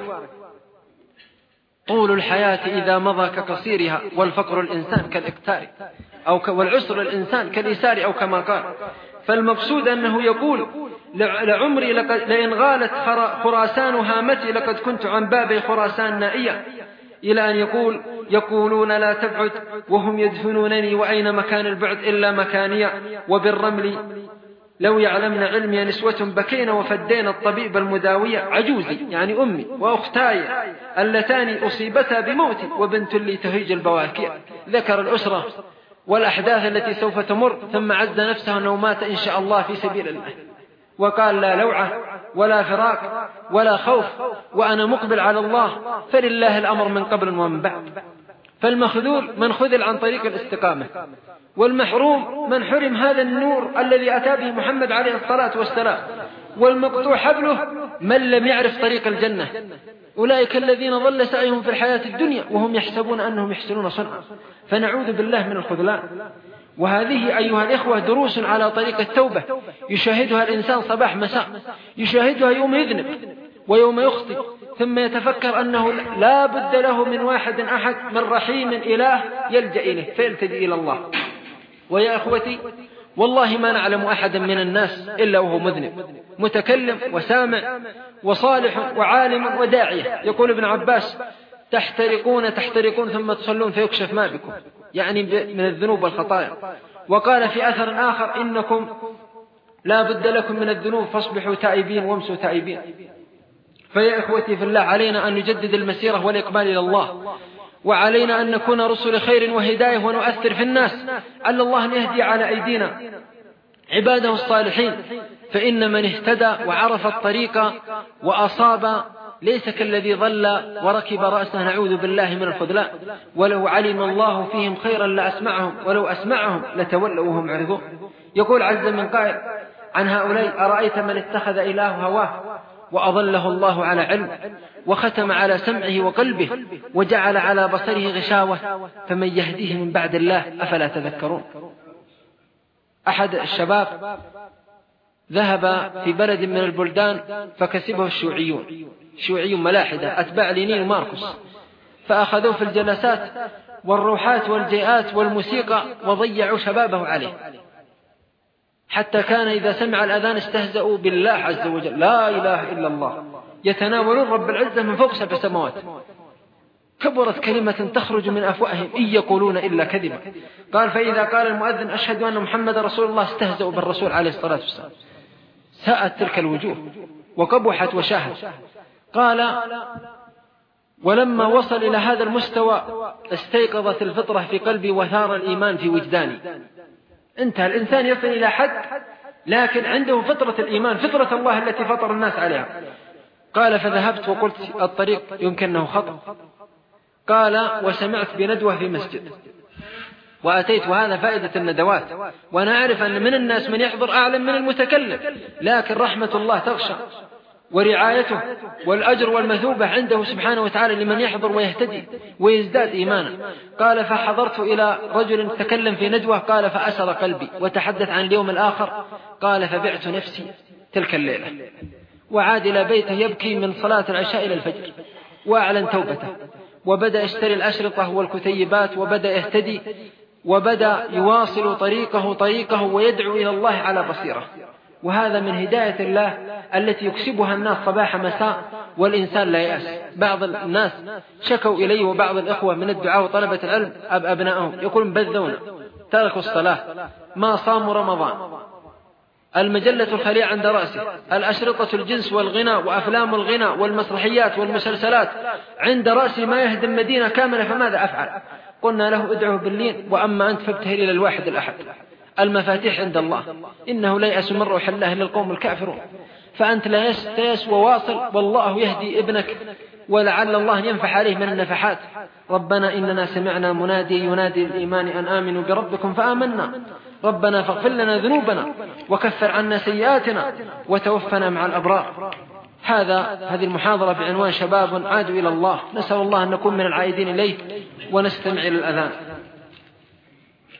طول الحياة إذا مضى كقصيرها، والفقر الإنسان كالإكتار والعسر الإنسان كالإسار، أو كما قال. فالمقصود أنه يقول لعمري لئن غالت خراسان هامتي لقد كنت عن باب خراسان نائية، إلى أن يقولون لا تبعد وهم يدفنونني، وأين مكان البعد إلا مكانية، وبالرمل لو يعلمن علمي نسوة بكين وفدين الطبيب المداوية، عجوزي يعني أمي وأختاي اللتان أصيبتا بموتي، وبنت لي تهيج البواكي. ذكر الأسرة والأحداث التي سوف تمر، ثم عز نفسه أنه مات إن شاء الله في سبيل الله، وقال لا لوعة ولا فراق ولا خوف، وأنا مقبل على الله، فلله الأمر من قبل ومن بعد. فالمخذول من خذل عن طريق الاستقامة، والمحروم من حرم هذا النور الذي أتى به محمد عليه الصلاة والسلام، والمقطوع حبله من لم يعرف طريق الجنة. أولئك الذين ضل سعيهم في الحياة الدنيا وهم يحسبون أنهم يحسنون صنعا، فنعوذ بالله من الخذلان. وهذه أيها الإخوة دروس على طريق التوبة يشاهدها الإنسان صباح مساء، يشاهدها يوم يذنب ويوم يخطئ، ثم يتفكر أنه لا بد له من واحد أحد، من رحيم إله يلجأ إليه فيلتجئ إلى الله. ويا أخوتي والله ما نعلم أحدا من الناس إلا وهو مذنب، متكلم وسامع وصالح وعالم وداعية. يقول ابن عباس تحترقون ثم تصلون فيكشف ما بكم، يعني من الذنوب والخطايا. وقال في أثر آخر إنكم لا بد لكم من الذنوب فاصبحوا تائبين وامسوا تائبين. فيا إخوتي في الله علينا أن نجدد المسيرة والإقبال إلى الله، وعلينا أن نكون رسل خير وهداية ونؤثر في الناس، على الله أن يهدي على أيدينا عباده الصالحين. فإن من اهتدى وعرف الطريق وأصاب ليس كالذي ضل وركب رأسه، نعوذ بالله من الخذلان. ولو علم الله فيهم خيرا لأسمعهم، ولو أسمعهم لتولوا وهم معرضون. يقول عز من قائل عن هؤلاء أرأيت من اتخذ إله هواه وأضله الله على علم، وختم على سمعه وقلبه، وجعل على بصره غشاوة، فمن يهديه من بعد الله أفلا تذكرون. أحد الشباب ذهب في بلد من البلدان فكسبه الشيوعيون، شيوعي ملاحدة أتباع لينين وماركوس، فأخذوه في الجلسات والروحات والجيئات والموسيقى وضيعوا شبابه عليه، حتى كان إذا سمع الأذان استهزأوا بالله عز وجل، لا إله إلا الله، يتناولون رب العزة من فوق 7 سماوات. كبرت كلمة تخرج من أفواههم إن يقولون إلا كذبا. قال فإذا قال المؤذن أشهد أن محمد رسول الله استهزأوا بالرسول عليه الصلاة والسلام. ساءت تلك الوجوه وقبحت وشاهت. قال ولما وصل إلى هذا المستوى استيقظت الفطرة في قلبي وثار الإيمان في وجداني. انتهى الإنسان يصل إلى حد لكن عنده فطرة الإيمان، فطرة الله التي فطر الناس عليها. قال فذهبت وقلت الطريق يمكن أنه خطأ. قال وسمعت بندوة في مسجد وأتيت، وهذا فائدة الندوات، وأنا أعرف أن من الناس من يحضر أعلم من المتكلم، لكن رحمة الله تغشى ورعايته والأجر والمثوبة عنده سبحانه وتعالى لمن يحضر ويهتدي ويزداد إيمانا. قال فحضرت إلى رجل تكلم في ندوة، قال فأسر قلبي وتحدث عن اليوم الآخر. قال فبعت نفسي تلك الليلة، وعاد إلى بيته يبكي من صلاة العشاء إلى الفجر، وأعلن توبته، وبدأ يشتري الأشرطة والكتيبات، وبدأ يهتدي، وبدأ يواصل طريقه ويدعو إلى الله على بصيرة. وهذا من هداية الله التي يكسبها الناس صباح مساء والإنسان لا يأس. بعض الناس شكوا إلي وبعض الإخوة من الدعاء وطلبة العلم أبنائهم يقولون بذونا، تركوا الصلاة، ما صاموا رمضان، المجلة الخليعة عند رأسه، الأشرطة الجنس والغنى وأفلام الغنى والمسرحيات والمسلسلات عند رأسي، ما يهدم مدينة كاملة، فماذا أفعل؟ قلنا له ادعه باللين، وأما أنت فابتهل إلى الواحد الأحد، المفاتيح عند الله، إنه لا يأس من روح الله إلا القوم الكافرون. فأنت لا يأس وواصل، والله يهدي ابنك، ولعل الله ينفح عليه من النفحات. ربنا إننا سمعنا منادي ينادي للإيمان أن آمنوا بربكم فآمنا، ربنا فاغفر لنا ذنوبنا وكفر عنا سيئاتنا وتوفنا مع الأبرار. هذه المحاضرة بعنوان شباب عادوا إلى الله. نسأل الله أن نكون من العائدين إليه، ونستمع إلى الأذان.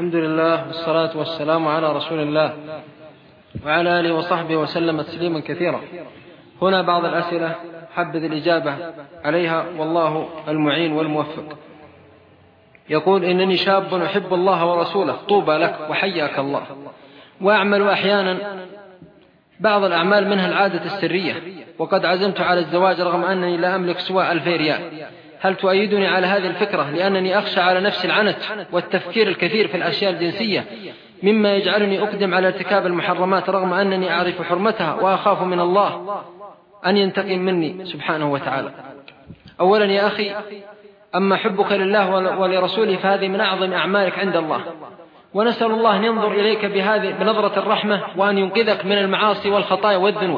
الحمد لله والصلاة والسلام على رسول الله وعلى آله وصحبه وسلم تسليما كثيرا. هنا بعض الأسئلة حبذ الإجابة عليها والله المعين والموفق. يقول: إنني شاب أحب الله ورسوله، طوبى لك وحياك الله، وأعمل أحيانا بعض الأعمال منها العادة السرية، وقد عزمت على الزواج رغم أنني لا أملك سوى 2000 ريال. هل تؤيدني على هذه الفكرة؟ لأنني أخشى على نفس العنت والتفكير الكثير في الأشياء الجنسية مما يجعلني أقدم على ارتكاب المحرمات رغم أنني أعرف حرمتها وأخاف من الله أن ينتقم مني سبحانه وتعالى. أولا يا أخي، أما حبك لله ولرسوله فهذه من أعظم أعمالك عند الله، ونسأل الله أن ينظر إليك بنظرة الرحمة وأن ينقذك من المعاصي والخطايا والذنوب.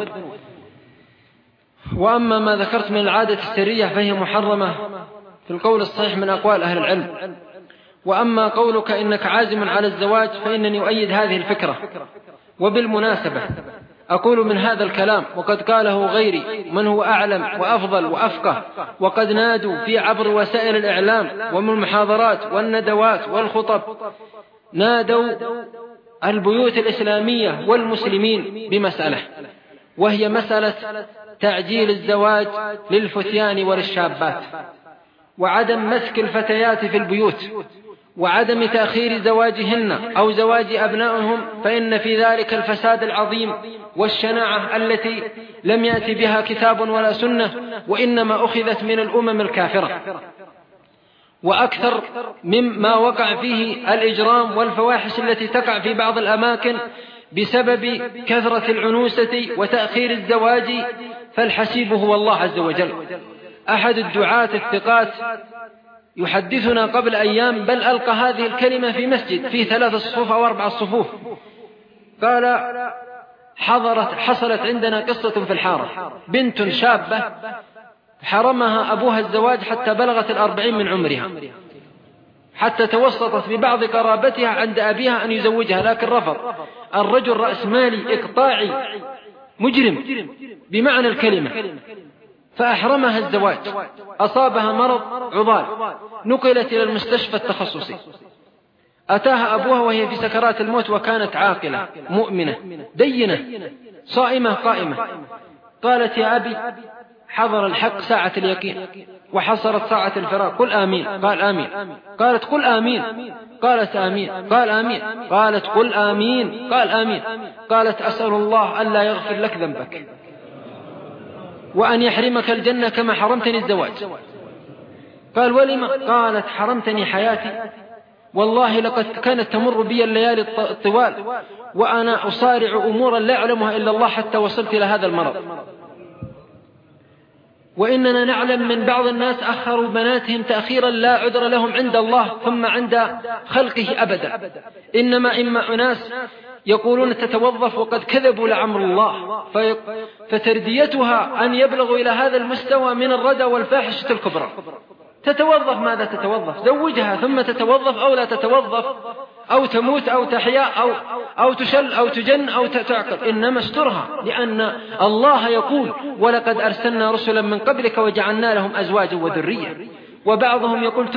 وأما ما ذكرت من العادة السرية فهي محرمة في القول الصحيح من أقوال أهل العلم. وأما قولك إنك عازم على الزواج فإنني أؤيد هذه الفكرة. وبالمناسبة أقول من هذا الكلام وقد قاله غيري من هو أعلم وأفضل وأفقه، وقد نادوا في عبر وسائل الإعلام ومن المحاضرات والندوات والخطب، نادوا البيوت الإسلامية والمسلمين بمسألة، وهي مسألة تعجيل الزواج للفتيان وللشابات، وعدم مسك الفتيات في البيوت، وعدم تأخير زواجهن أو زواج أبنائهم، فإن في ذلك الفساد العظيم والشناعة التي لم يأتي بها كتاب ولا سنة، وإنما أخذت من الأمم الكافرة، وأكثر مما وقع فيه الإجرام والفواحش التي تقع في بعض الأماكن بسبب كثرة العنوسة وتأخير الزواج، فالحسيب هو الله عز وجل. أحد الدعاة الثقات يحدثنا قبل أيام، بل ألقى هذه الكلمة في مسجد فيه 3 صفوف أو 4 صفوف، قال: حصلت عندنا قصة في الحارة، بنت شابة حرمها أبوها الزواج حتى بلغت 40 من عمرها، حتى توسطت ببعض قرابتها عند أبيها أن يزوجها، لكن رفض. الرجل رأس مالي إقطاعي مجرم بمعنى الكلمة، فأحرمها الزواج، أصابها مرض عضال، نقلت إلى المستشفى التخصصي، أتاها أبوها وهي في سكرات الموت، وكانت عاقلة مؤمنة دينة صائمة قائمة. قالت: يا أبي، حضر الحق ساعة اليقين وحصلت ساعة الفراق، قل آمين. قال آمين. قالت: قل آمين. قالت آمين. قال آمين. قالت: قل آمين. قال آمين. قالت: أسأل الله ألا يغفر لك ذنبك وأن يحرمك الجنة كما حرمتني الزواج. قال: ولما؟ قالت: حرمتني حياتي، والله لقد كانت تمر بي الليالي الطوال وأنا أصارع أمورا لا يعلمها إلا الله حتى وصلت إلى هذا المرض. وإننا نعلم من بعض الناس أخروا بناتهم تأخيرا لا عذر لهم عند الله ثم عند خلقه أبدا، إما أناس يقولون تتوظف وقد كذبوا لعمر الله، فترديتها أن يبلغوا إلى هذا المستوى من الردى والفاحشة الكبرى. تتوظف، ماذا تتوظف؟ زوجها ثم تتوظف أو لا تتوظف، أو تموت أو تحيا أو تشل أو تجن أو تعقل، إنما استرها، لأن الله يقول: ولقد أرسلنا رسلا من قبلك وجعلنا لهم أزواجا وذرية. وبعضهم يقول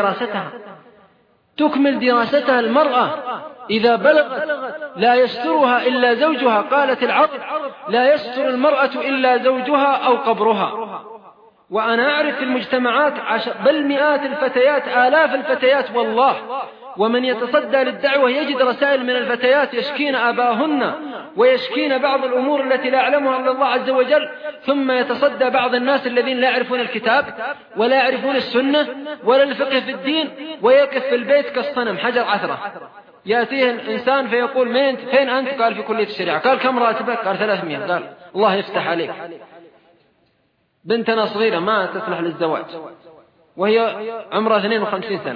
تكمل دراستها المرأة إذا بلغت لا يسترها إلا زوجها. قالت العرب: لا يستر المرأة إلا زوجها أو قبرها. وأنا أعرف في المجتمعات بل مئات الفتيات، آلاف الفتيات والله، ومن يتصدى للدعوة يجد رسائل من الفتيات يشكين آباهن ويشكين بعض الأمور التي لا يعلمها إلا الله عز وجل، ثم يتصدى بعض الناس الذين لا يعرفون الكتاب ولا يعرفون السنة ولا الفقه في الدين، ويقف في البيت كالصنم حجر عثرة. يأتيه الإنسان فيقول: فين أنت؟ قال: في كلية الشريعة. قال: كم راتبك؟ قال: 300. قال: الله يفتح عليك، بنتنا صغيرة ما تصلح للزواج وهي عمرها 52 سنة.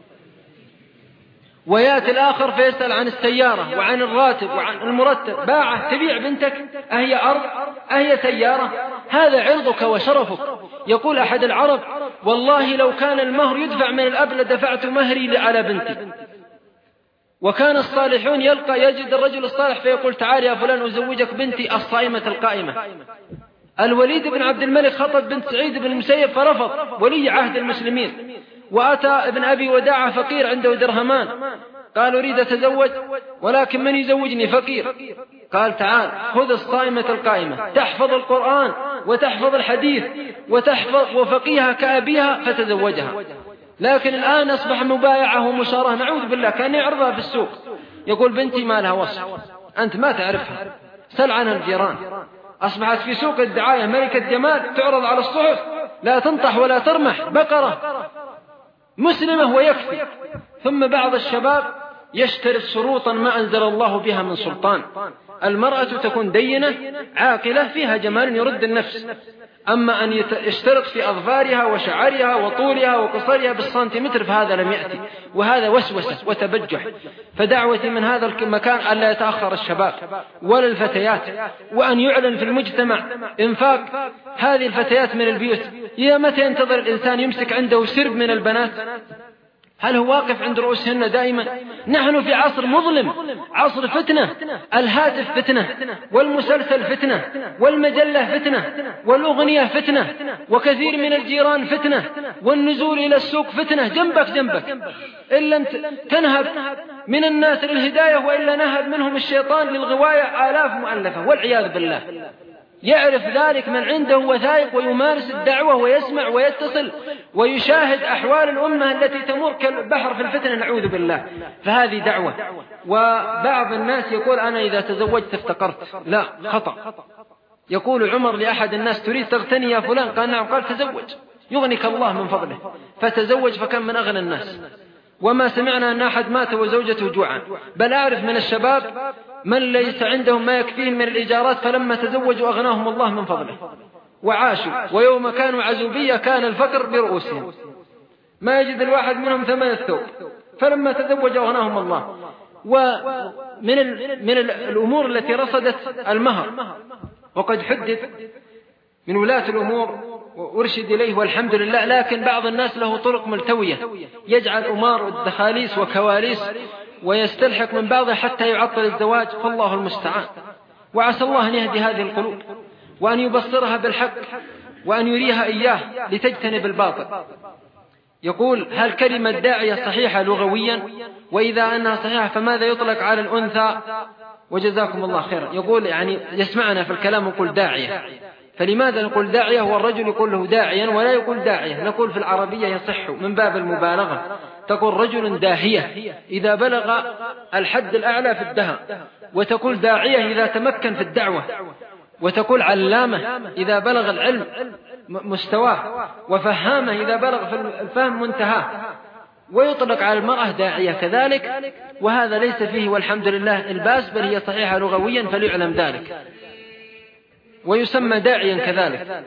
ويأتي الآخر فيسأل عن السيارة وعن الراتب وعن المرتب. باعه تبيع بنتك؟ أهي أرض؟ أهي سيارة؟ هذا عرضك وشرفك. يقول أحد العرب: والله لو كان المهر يدفع من الأب لدفعت مهري على بنتي. وكان الصالحون يجد الرجل الصالح فيقول: تعال يا فلان أزوجك بنتي الصائمة القائمة. الوليد بن عبد الملك خطب بنت سعيد بن المسيب فرفض، ولي عهد المسلمين. وأتى ابن أبي وداعة فقير عنده درهمان، قال أريد أتزوج ولكن من يزوجني فقير. قال تعال خذ الصائمة القائمة تحفظ القرآن وتحفظ الحديث وتحفظ وفقيها كأبيها فتزوجها. لكن الآن أصبح مبايعة ومشارة، نعوذ بالله، كان يعرضها في السوق. يقول بنتي ما لها وصف، أنت ما تعرفها، سل عنها الجيران. أصبحت في سوق الدعاية ملكة جمال، تعرض على الصحف، لا تنطح ولا ترمح، بقرة مسلمة ويكفي. ثم بعض الشباب يشترط شروطا ما أنزل الله بها من سلطان. المرأة تكون دينة عاقلة فيها جمال يرد النفس، أما أن يشترط في أظفارها وشعرها وطولها وقصرها بالسنتيمتر فهذا لم يأتي، وهذا وسوسة وتبجح. فدعوتي من هذا المكان ألا يتأخر الشباب ولا الفتيات، وأن يعلن في المجتمع إنفاق هذه الفتيات من البيوت. إلى متى ينتظر الإنسان يمسك عنده سرب من البنات؟ هل هو واقف عند رؤوسهن دائما؟ نحن في عصر مظلم، عصر فتنة. الهاتف فتنة، والمسلسل فتنة، والمجلة فتنة، والأغنية فتنة، وكثير من الجيران فتنة، والنزول إلى السوق فتنة. جنبك إن لم تنهب من الناس للهداية وإلا نهب منهم الشيطان للغواية آلاف مؤلفة والعياذ بالله. يعرف ذلك من عنده وثائق ويمارس الدعوة ويسمع ويتصل ويشاهد أحوال الأمة التي تمر كالبحر في الفتنة، نعوذ بالله. فهذه دعوة. وبعض الناس يقول أنا إذا تزوجت افتقرت. لا، خطأ. يقول عمر لأحد الناس تريد تغتني يا فلان؟ قال نعم. قال تزوج يغنيك الله من فضله، فتزوج فكان من أغنى الناس. وما سمعنا أن أحد مات وزوجته جوعا، بل أعرف من الشباب من ليس عندهم ما يكفيهم من الإيجارات فلما تزوجوا أغناهم الله من فضله وعاشوا، ويوم كانوا عزوبية كان الفقر برؤوسهم، ما يجد الواحد منهم ثمن الثوب، فلما تزوجوا أغناهم الله. ومن الأمور التي رصدت المهر، وقد حدث من ولاة الأمور وأرشد إليه والحمد لله، لكن بعض الناس له طرق ملتوية، يجعل أمار الدخاليس وكواليس ويستلحق من بعضها حتى يعطل الزواج، فالله المستعان. وعسى الله أن يهدي هذه القلوب وأن يبصرها بالحق وأن يريها إياه لتجتنب الباطل. يقول هل كلمة داعية صحيحة لغويا؟ وإذا أنها صحيحة فماذا يطلق على الأنثى؟ وجزاكم الله خيرا. يقول يعني يسمعنا في الكلام يقول داعية، فلماذا نقول داعية والرجل يقول له داعيا ولا يقول داعية؟ نقول في العربية يصح من باب المبالغة، تقول رجل داهية إذا بلغ الحد الأعلى في الدهاء، وتقول داعية إذا تمكن في الدعوة، وتقول علامة إذا بلغ العلم مستواه، وفهامة إذا بلغ في الفهم منتهاه. ويطلق على المرأة داعية كذلك، وهذا ليس فيه والحمد لله الباس، بل هي صحيحة لغويا فليعلم ذلك. ويسمى داعيا كذلك.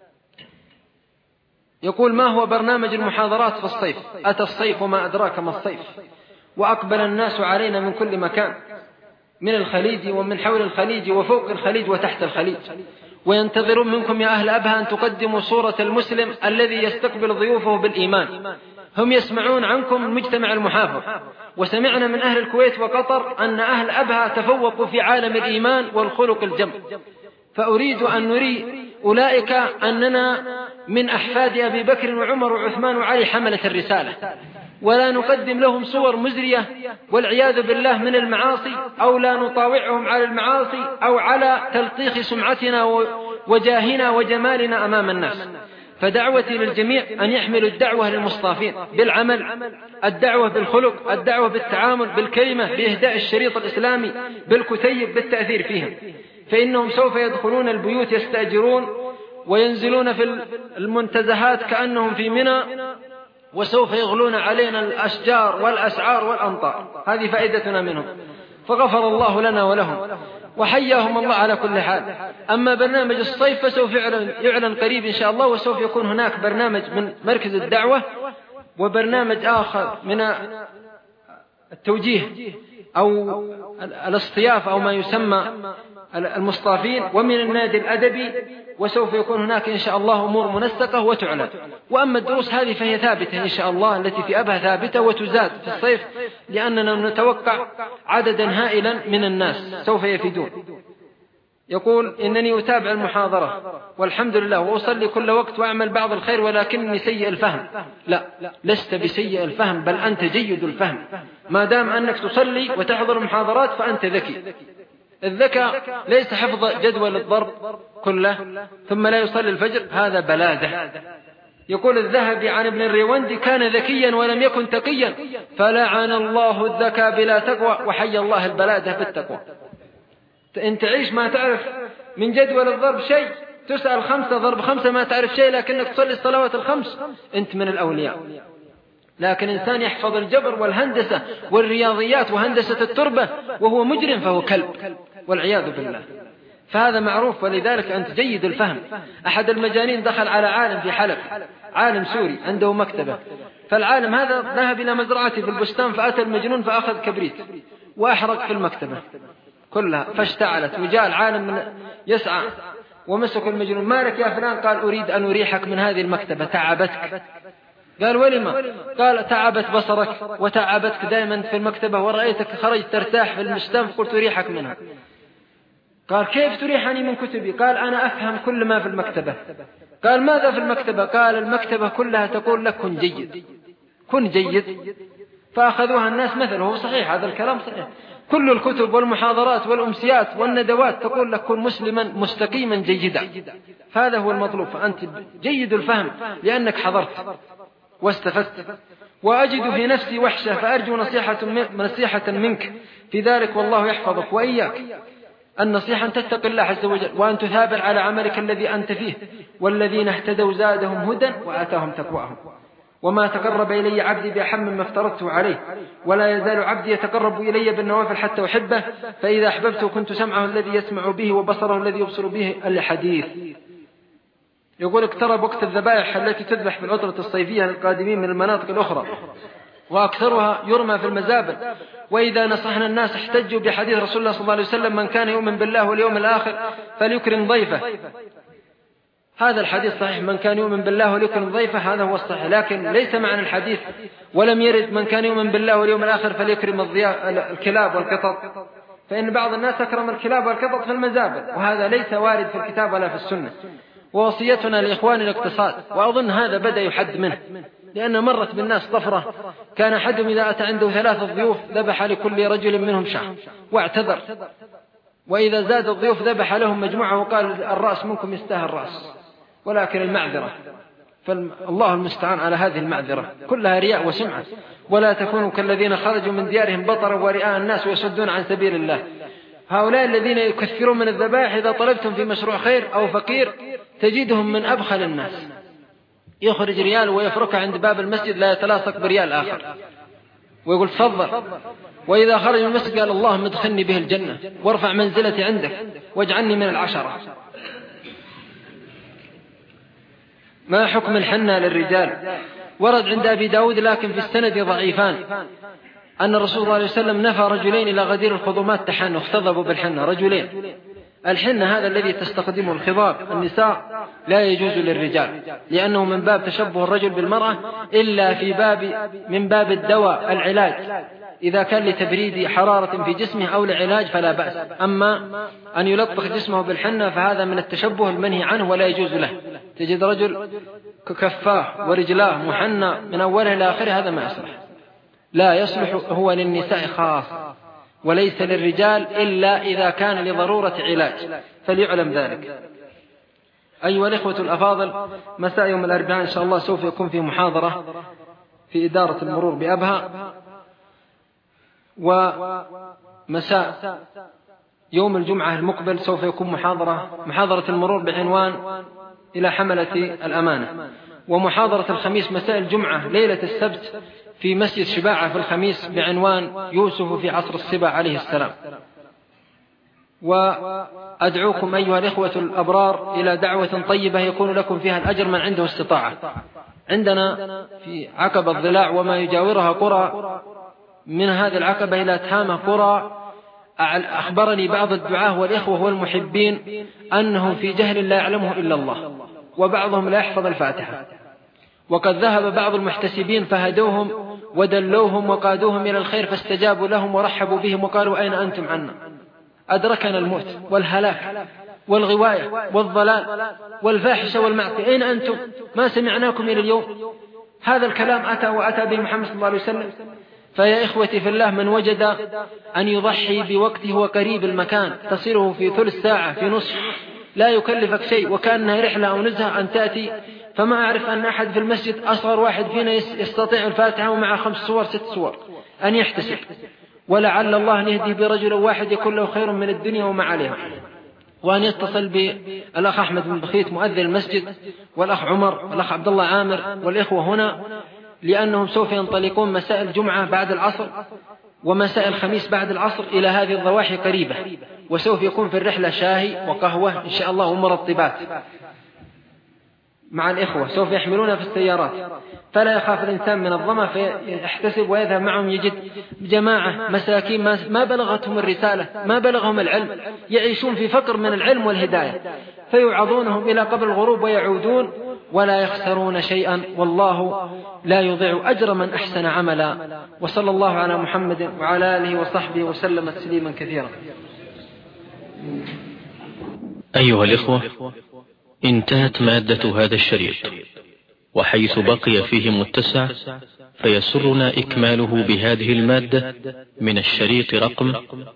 يقول ما هو برنامج المحاضرات في الصيف؟ أتى الصيف وما أدراك ما الصيف، وأقبل الناس علينا من كل مكان، من الخليج ومن حول الخليج وفوق الخليج وتحت الخليج، وينتظرون منكم يا أهل أبها أن تقدموا صورة المسلم الذي يستقبل ضيوفه بالإيمان. هم يسمعون عنكم من مجتمع المحافظ، وسمعنا من أهل الكويت وقطر أن أهل أبها تفوقوا في عالم الإيمان والخلق الجم، فأريد أن نري أولئك أننا من أحفاد أبي بكر وعمر وعثمان وعلي حملة الرسالة، ولا نقدم لهم صور مزرية والعياذ بالله من المعاصي، أو لا نطاوعهم على المعاصي أو على تلطيخ سمعتنا وجاهنا وجمالنا أمام الناس. فدعوتي للجميع أن يحملوا الدعوة للمصطافين بالعمل، الدعوة بالخلق، الدعوة بالتعامل، بالكلمة، بإهداء الشريط الإسلامي، بالكتيب، بالتأثير فيهم، فإنهم سوف يدخلون البيوت يستأجرون وينزلون في المنتزهات كأنهم في منى، وسوف يغلون علينا الأشجار والأسعار والأمطار. هذه فائدتنا منهم، فغفر الله لنا ولهم وحياهم الله على كل حال. أما برنامج الصيف فسوف يعلن قريب إن شاء الله، وسوف يكون هناك برنامج من مركز الدعوة، وبرنامج آخر من التوجيه أو الاصطياف أو ما يسمى المصطافين، ومن النادي الأدبي، وسوف يكون هناك إن شاء الله أمور منسقة وتعلن. وأما الدروس هذه فهي ثابتة إن شاء الله، التي في أبها ثابتة وتزاد في الصيف، لأننا نتوقع عددا هائلا من الناس سوف يفيدون. يقول إنني أتابع المحاضرة والحمد لله وأصلي كل وقت وأعمل بعض الخير ولكنني سيء الفهم. لا، لست بسيء الفهم، بل أنت جيد الفهم. ما دام أنك تصلي وتحضر المحاضرات فأنت ذكي. الذكاء ليس حفظ جدول الضرب كله ثم لا يصلي الفجر، هذا بلادة. يقول الذهبي عن ابن الريوندي: كان ذكيا ولم يكن تقيا، فلعن الله الذكاء بلا تقوى وحي الله البلادة بالتقوى. أنت تعيش ما تعرف من جدول الضرب شيء، تسأل 5 ضرب 5 ما تعرف شيء، لكنك تصلي الصلوات الخمس، أنت من الأولياء. لكن إنسان يحفظ الجبر والهندسة والرياضيات وهندسة التربة وهو مجرم فهو كلب والعياذ بالله. فهذا معروف، ولذلك أنت جيد الفهم. أحد المجانين دخل على عالم في حلب، عالم سوري عنده مكتبة، فالعالم هذا ذهب إلى مزرعته في البستان، فأتى المجنون فأخذ كبريت وأحرق في المكتبة كلها فاشتعلت، وجاء العالم يسعى ومسك المجنون: مالك يا فلان؟ قال: أريد أن أريحك من هذه المكتبة، تعبتك. قال: ولما؟ قال: تعبت بصرك وتعبتك دائما في المكتبة، ورأيتك خرجت ترتاح في البستان فقلت أريحك منها. قال: كيف تريحني من كتبي؟ قال: أنا أفهم كل ما في المكتبة. قال: ماذا في المكتبة؟ قال: المكتبة كلها تقول لك كن جيد، كن جيد. فأخذوها الناس مثله، هو صحيح هذا الكلام صحيح. كل الكتب والمحاضرات والأمسيات والندوات تقول لك كن مسلما مستقيما جيدا. فهذا هو المطلوب. فأنت جيد الفهم لأنك حضرت واستفدت. وأجد في نفسي وحشة فأرجو نصيحة منك في ذلك، والله يحفظك وإياك. النصيحة أن تتقي الله عز وجل، وأن تثابر على عملك الذي أنت فيه. والذين اهتدوا زادهم هدى وآتاهم تقواهم. وما تقرب إلي عبدي بأحب مما افترضته عليه، ولا يزال عبدي يتقرب إلي بالنوافل حتى أحبه، فإذا أحببته كنت سمعه الذي يسمع به وبصره الذي يبصر به. الحديث. يقول: اقترب وقت الذبائح التي تذبح في العطلة الصيفية للقادمين من المناطق الأخرى، وأكثرها يرمى في المزابل. وإذا نصحنا الناس احتجوا بحديث رسول الله صلى الله عليه وسلم: من كان يؤمن بالله واليوم الآخر فليكرم ضيفه. هذا الحديث صحيح، من كان يؤمن بالله وليكرم ضيفه، هذا هو الصحيح. لكن ليس معنى الحديث ولم يرد من كان يؤمن بالله واليوم الآخر فليكرم الكلاب والقطط، فإن بعض الناس أكرم الكلاب والقطط في المزابل، وهذا ليس وارد في الكتاب ولا في السنة. ووصيتنا لإخوان الاقتصاد، وأظن هذا بدأ يحد منه، لأن مرت بالناس طفرة، كان أحدهم إذا أتى عنده 3 ضيوف ذبح لكل رجل منهم شاة واعتذر، وإذا زاد الضيوف ذبح لهم مجموعة وقال: الرأس منكم يستاهل رأس. ولكن المعذرة، فالله المستعان على هذه المعذرة كلها رياء وسمعة. ولا تكونوا كالذين خرجوا من ديارهم بطرا ورئاء الناس ويصدون عن سبيل الله. هؤلاء الذين يكثرون من الذبائح إذا طلبتم في مشروع خير أو فقير تجدهم من أبخل الناس، يخرج ريال ويفركه عند باب المسجد لا يتلاصق بريال آخر ويقول: تفضل. وإذا خرج من المسجد قال: اللهم ادخلني به الجنة وارفع منزلتي عندك واجعلني من 10. ما حكم الحنة للرجال؟ ورد عند أبي داود لكن في السند ضعيفان أن الرسول صلى الله عليه وسلم نفى رجلين إلى غدير الخضمات تحنوا اختضبوا بالحنة، رجلين. الحنة هذا الذي تستخدمه الخضاب النساء لا يجوز للرجال، لأنه من باب تشبه الرجل بالمرأة، إلا من باب الدواء العلاج، إذا كان لتبريد حرارة في جسمه أو لعلاج فلا بأس. أما أن يلطخ جسمه بالحنة فهذا من التشبه المنهي عنه ولا يجوز له. تجد رجل كفاه ورجلاه محنى من أوله إلى آخره، هذا ما يصلح، لا يصلح، هو للنساء خاص وليس للرجال إلا إذا كان لضرورة علاج، فليعلم ذلك. أيها الإخوة الأفاضل، مساء يوم الأربعاء إن شاء الله سوف يكون في محاضرة في إدارة المرور بأبها، ومساء يوم الجمعة المقبل سوف يكون محاضرة المرور بعنوان إلى حملة الأمانة، ومحاضرة الخميس مساء الجمعة ليلة السبت في مسجد شباعة في الخميس بعنوان يوسف في عصر السبع عليه السلام. وأدعوكم أيها الإخوة الأبرار إلى دعوة طيبة يكون لكم فيها الأجر من عنده استطاعة. عندنا في عقبة الضلاع وما يجاورها قرى، من هذه العقبة إلى تهامة قرى، أخبرني بعض الدعاة والإخوة والمحبين أنهم في جهل لا يعلمه إلا الله، وبعضهم لا يحفظ الفاتحة، وقد ذهب بعض المحتسبين فهدوهم ودلوهم وقادوهم إلى الخير فاستجابوا لهم ورحبوا بهم وقالوا: أين أنتم عنا؟ أدركنا الموت والهلاك والغواية والضلال والفاحشة والمعصية، أين أنتم؟ ما سمعناكم إلى اليوم. هذا الكلام أتى به محمد صلى الله عليه وسلم. فيا إخوتي في الله، من وجد أن يضحي بوقته وقريب المكان تصيره في ثلث ساعة في نصف، لا يكلفك شيء، وكأنها رحلة أو نزهة أن تأتي. فما أعرف أن أحد في المسجد أصغر واحد فينا يستطيع الفاتحة ومع 5 سور 6 سور أن يحتسب، ولعل الله أن يهدي برجل واحد يكون له خير من الدنيا وما عليها. وأن يتصل بالأخ أحمد بن بخيت مؤذن المسجد، والأخ عمر والأخ عبد الله عامر والإخوة هنا، لأنهم سوف ينطلقون مساء الجمعة بعد العصر ومساء الخميس بعد العصر إلى هذه الضواحي قريبة، وسوف يكون في الرحلة شاي وقهوة إن شاء الله ومرطبات مع الإخوة، سوف يحملونها في السيارات، فلا يخاف الإنسان من الظمأ فيحتسب ويذهب معهم. يجد جماعة مساكين ما بلغتهم الرسالة، ما بلغهم العلم، يعيشون في فقر من العلم والهداية، فيعظونهم إلى قبل الغروب ويعودون ولا يخسرون شيئا، والله لا يضيع أجر من أحسن عملا. وصلى الله على محمد وعلى آله وصحبه وسلم تسليما كثيرا. أيها الإخوة، انتهت مادة هذا الشريط، وحيث بقي فيه متسع فيسرنا إكماله بهذه المادة من الشريط رقم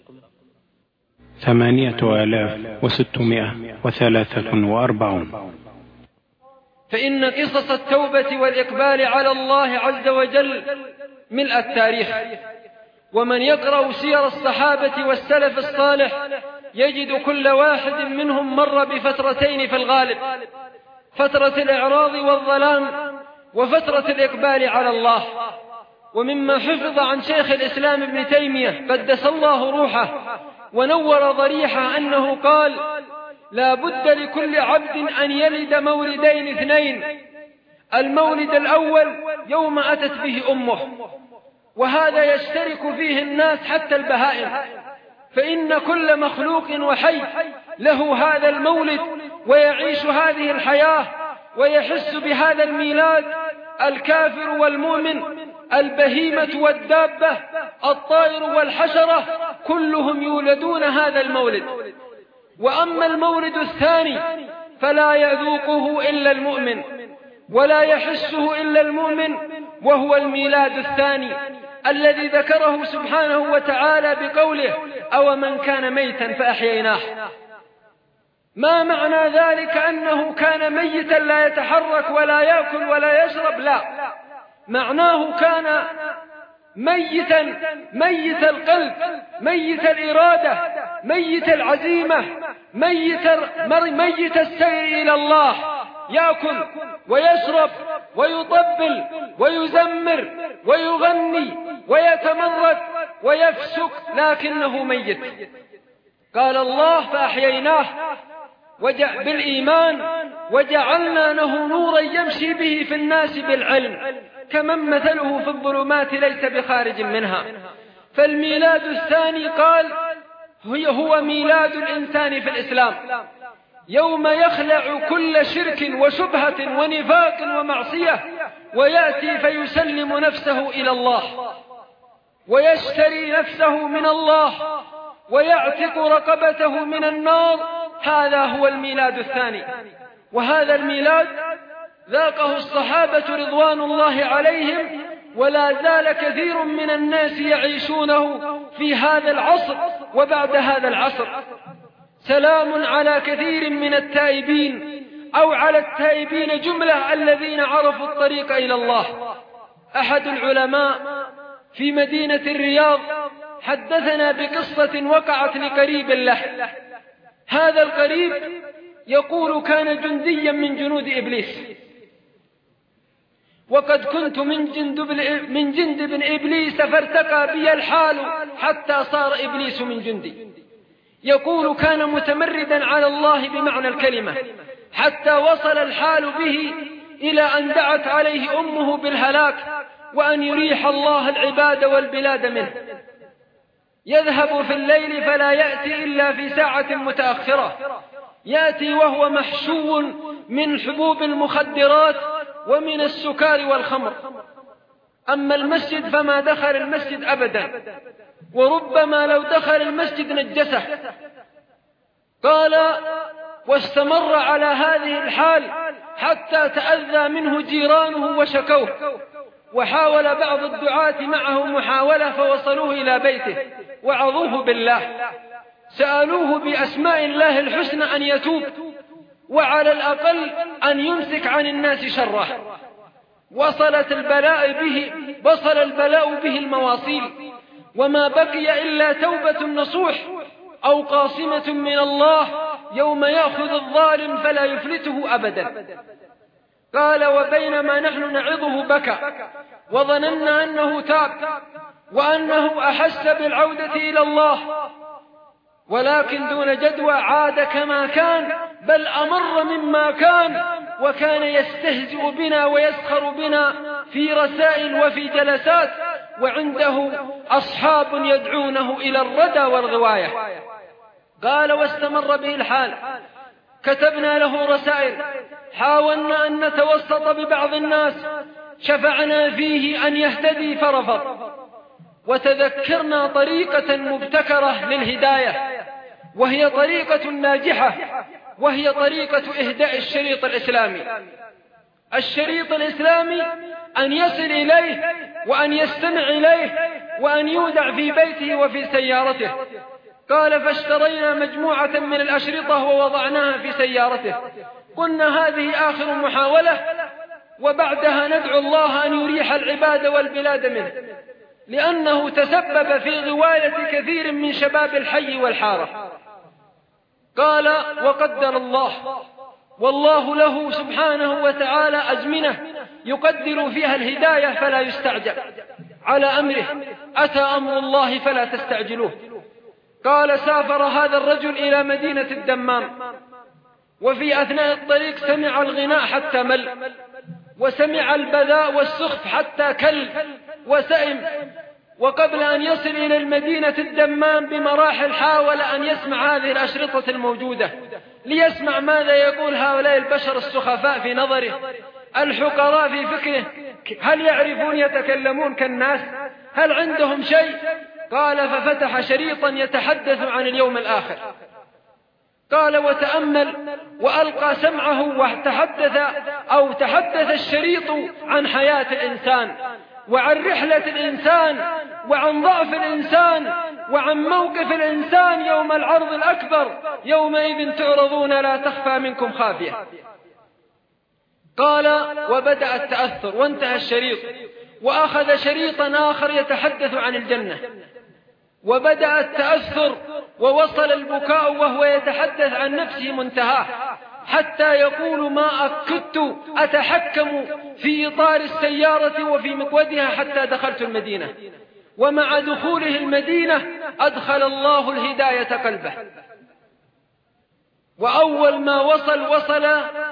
8643. فإن قصص التوبة والإقبال على الله عز وجل ملء التاريخ، ومن يقرأ سير الصحابة والسلف الصالح يجد كل واحد منهم مر بفترتين في الغالب: فترة الإعراض والظلام، وفترة الإقبال على الله. ومما حفظ عن شيخ الإسلام ابن تيمية قدس الله روحه ونور ضريحه أنه قال: لا بد لكل عبد أن يلد مولدين اثنين: المولد الأول يوم أتت به أمه، وهذا يشترك فيه الناس حتى البهائم، فإن كل مخلوق وحي له هذا المولد ويعيش هذه الحياة ويحس بهذا الميلاد. الكافر والمؤمن، البهيمة والدابة، الطائر والحشرة، كلهم يولدون هذا المولد. وأما المولد الثاني فلا يذوقه إلا المؤمن ولا يحسه إلا المؤمن، وهو الميلاد الثاني الذي ذكره سبحانه وتعالى بقوله: أو من كان ميتا فأحييناه. ما معنى ذلك أنه كان ميتا لا يتحرك ولا يأكل ولا يشرب؟ لا، معناه كان ميتا، ميت القلب، ميت الإرادة، ميت العزيمة، ميت السير إلى الله، يأكل ويشرب ويطبل ويزمر ويغني ويتمرد ويفسق، لكنه ميت. قال الله: فأحييناه بالإيمان وجعلنا له نورا يمشي به في الناس بالعلم كمن مثله في الظلمات ليس بخارج منها. فالميلاد الثاني قال هو ميلاد الإنسان في الإسلام، يوم يخلع كل شرك وشبهة ونفاق ومعصية ويأتي فيسلم نفسه إلى الله ويشتري نفسه من الله ويعتق رقبته من النار. هذا هو الميلاد الثاني. وهذا الميلاد ذاقه الصحابة رضوان الله عليهم، ولا زال كثير من الناس يعيشونه في هذا العصر وبعد هذا العصر. سلام على كثير من التائبين، أو على التائبين جملة الذين عرفوا الطريق إلى الله. أحد العلماء في مدينة الرياض حدثنا بقصة وقعت لقريب له. هذا القريب يقول كان جنديا من جنود إبليس، وقد كنت من جند بن إبليس فارتقى بي الحال حتى صار إبليس من جندي. يقول كان متمردا على الله بمعنى الكلمة، حتى وصل الحال به إلى أن دعت عليه أمه بالهلاك وأن يريح الله العباد والبلاد منه. يذهب في الليل فلا يأتي إلا في ساعة متأخرة، يأتي وهو محشو من حبوب المخدرات ومن السكر والخمر. أما المسجد فما دخل المسجد أبدا، وربما لو دخل المسجد نجسه. قال: واستمر على هذه الحال حتى تأذى منه جيرانه وشكوه، وحاول بعض الدعاة معه محاولة فوصلوه إلى بيته وعظوه بالله، سألوه بأسماء الله الحسنى أن يتوب، وعلى الأقل أن يمسك عن الناس شره. وصل البلاء به المواصيل، وما بقي إلا توبة نصوح أو قاصمة من الله يوم يأخذ الظالم فلا يفلته أبدا. قال: وبينما نحن نعظه بكى، وظننا أنه تاب وأنه أحس بالعودة إلى الله، ولكن دون جدوى عاد كما كان، بل أمر مما كان، وكان يستهزئ بنا ويسخر بنا في رسائل وفي جلسات، وعنده أصحاب يدعونه إلى الردى والغواية. قال: واستمر به الحال، كتبنا له رسائل، حاولنا أن نتوسط ببعض الناس، شفعنا فيه أن يهتدي فرفض، وتذكرنا طريقة مبتكرة للهداية، وهي طريقة ناجحة، وهي طريقة إهداء الشريط الإسلامي. الشريط الإسلامي أن يصل إليه وأن يستمع إليه وأن يودع في بيته وفي سيارته. قال: فاشترينا مجموعة من الأشرطة ووضعناها في سيارته. قلنا هذه آخر محاولة، وبعدها ندعو الله أن يريح العباد والبلاد منه، لأنه تسبب في غواية كثير من شباب الحي والحارة. قال: وقدر الله، والله له سبحانه وتعالى أزمنة يقدر فيها الهداية فلا يستعجل على أمره، أتى أمر الله فلا تستعجلوه. قال: سافر هذا الرجل إلى مدينة الدمام، وفي أثناء الطريق سمع الغناء حتى مل، وسمع البذاء والسخف حتى كل وسئم، وقبل أن يصل إلى المدينة الدمام بمراحل حاول أن يسمع هذه الأشرطة الموجودة، ليسمع ماذا يقول هؤلاء البشر السخفاء في نظره، الحقراء في فكره، هل يعرفون يتكلمون كالناس؟ هل عندهم شيء؟ قال: ففتح شريطا يتحدث عن اليوم الآخر. قال: وتأمل وألقى سمعه تحدث الشريط عن حياة الإنسان، وعن رحلة الإنسان، وعن ضعف الإنسان، وعن موقف الإنسان يوم العرض الأكبر، يومئذ تعرضون لا تخفى منكم خافية. قال: وبدأ التأثر، وانتهى الشريط، وأخذ شريطا آخر يتحدث عن الجنة، وبدأ التأثر، ووصل البكاء وهو يتحدث عن نفسه منتهاه، حتى يقول: ما كدت أتحكم في إطار السيارة وفي مقودها حتى دخلت المدينة، ومع دخوله المدينة أدخل الله الهداية قلبه. وأول ما وصل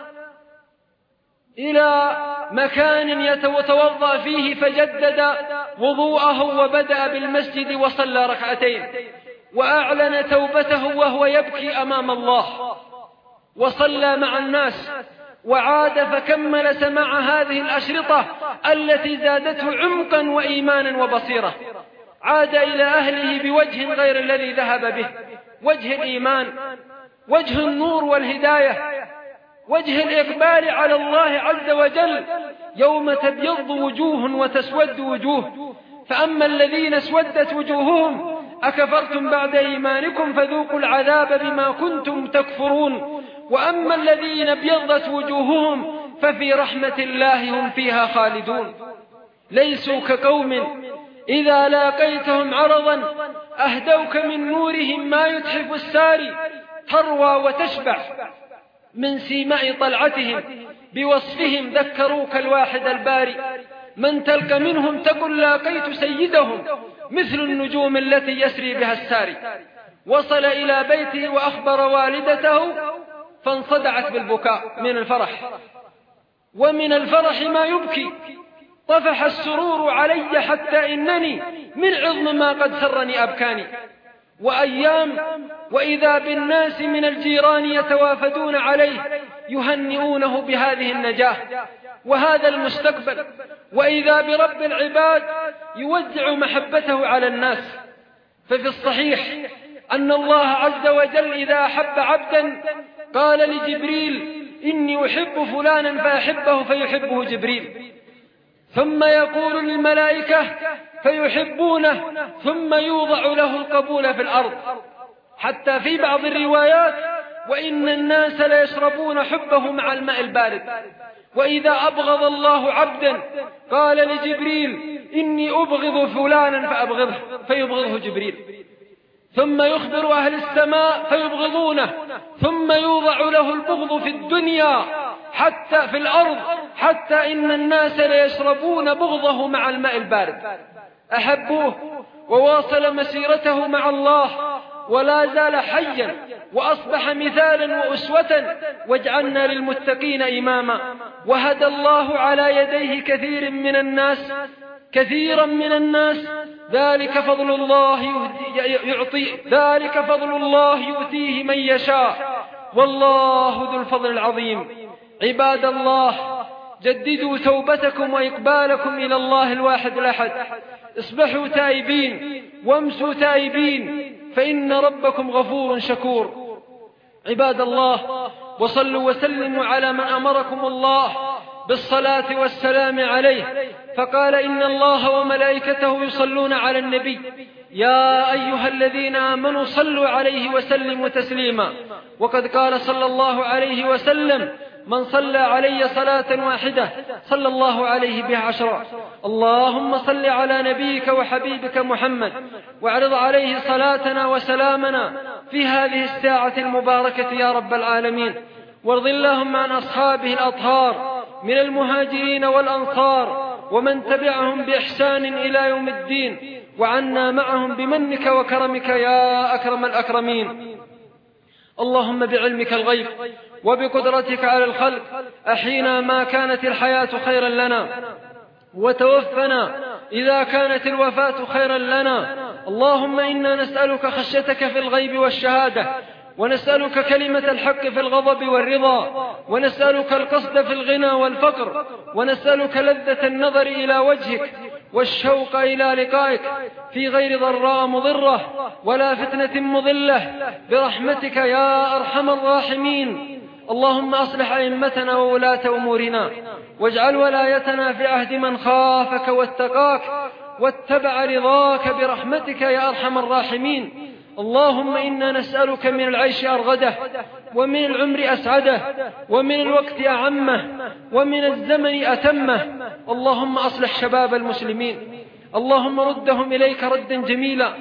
إلى مكان يتوضأ فيه، فجدد وضوءه وبدأ بالمسجد وصلى ركعتين، وأعلن توبته وهو يبكي أمام الله، وصلى مع الناس، وعاد فكمل سماع هذه الأشرطة التي زادته عمقا وإيمانا وبصيرة. عاد إلى أهله بوجه غير الذي ذهب به، وجه الإيمان، وجه النور والهداية، وجه الإقبال على الله عز وجل، يوم تبيض وجوه وتسود وجوه. فأما الذين اسودت وجوههم أكفرتم بعد إيمانكم فذوقوا العذاب بما كنتم تكفرون، وأما الذين ابيضت وجوههم ففي رحمة الله هم فيها خالدون. ليسوا كقوم إذا لاقيتهم عرضا أهدوك من نورهم ما يتحف الساري، تروى وتشبع من سيماء طلعتهم، بوصفهم ذكروك الواحد الباري، من تلك منهم تقل لاقيت سيدهم، مثل النجوم التي يسري بها الساري. وصل إلى بيته وأخبر والدته فانصدعت بالبكاء من الفرح، ومن الفرح ما يبكي. طفح السرور علي حتى إنني من عظم ما قد سرني أبكاني. وأيام وإذا بالناس من الجيران يتوافدون عليه يهنئونه بهذه النجاة وهذا المستقبل، وإذا برب العباد يوزع محبته على الناس. ففي الصحيح أن الله عز وجل إذا أحب عبدا قال لجبريل إني أحب فلانا فأحبه فيحبه جبريل، ثم يقول للملائكة فيحبونه، ثم يوضع له القبول في الأرض. حتى في بعض الروايات وإن الناس ليشربون حبه مع الماء البارد. وإذا أبغض الله عبدا قال لجبريل إني أبغض فلانا فأبغضه فيبغضه جبريل، ثم يخبر أهل السماء فيبغضونه، ثم يوضع له البغض في الدنيا حتى في الأرض، حتى إن الناس ليشربون بغضه مع الماء البارد. أحبوه وواصل مسيرته مع الله ولا زال حيا وأصبح مثالا وأسوة، واجعلنا للمتقين إماما. وهدى الله على يديه كثيرا من الناس. ذلك فضل الله يؤتيه من يشاء، والله ذو الفضل العظيم. عباد الله، جددوا توبتكم وإقبالكم إلى الله الواحد الأحد. اصبحوا تائبين وامسوا تائبين، فإن ربكم غفور شكور. عباد الله، وصلوا وسلموا على من أمركم الله بالصلاة والسلام عليه، فقال إن الله وملائكته يصلون على النبي يا أيها الذين آمنوا صلوا عليه وسلموا تسليما. وقد قال صلى الله عليه وسلم من صلى علي صلاة واحدة صلى الله عليه بها 10. اللهم صل على نبيك وحبيبك محمد، واعرض عليه صلاتنا وسلامنا في هذه الساعة المباركة يا رب العالمين. وارض اللهم عن أصحابه الأطهار من المهاجرين والأنصار ومن تبعهم بإحسان إلى يوم الدين، وعنا معهم بمنك وكرمك يا أكرم الأكرمين. اللهم بعلمك الغيب وبقدرتك على الخلق أحينا ما كانت الحياة خيرا لنا، وتوفنا إذا كانت الوفاة خيرا لنا. اللهم إنا نسألك خشيتك في الغيب والشهادة، ونسألك كلمة الحق في الغضب والرضا، ونسألك القصد في الغنى والفقر، ونسألك لذة النظر إلى وجهك والشوق إلى لقائك في غير ضراء مضرة ولا فتنة مضلة، برحمتك يا أرحم الراحمين. اللهم أصلح أئمتنا وولاة أمورنا، واجعل ولايتنا في عهد من خافك واتقاك واتبع رضاك برحمتك يا أرحم الراحمين. اللهم إنا نسألك من العيش أرغده، ومن العمر أسعده، ومن الوقت أعمه، ومن الزمن أتمه. اللهم أصلح شباب المسلمين، اللهم ردهم إليك ردا جميلا.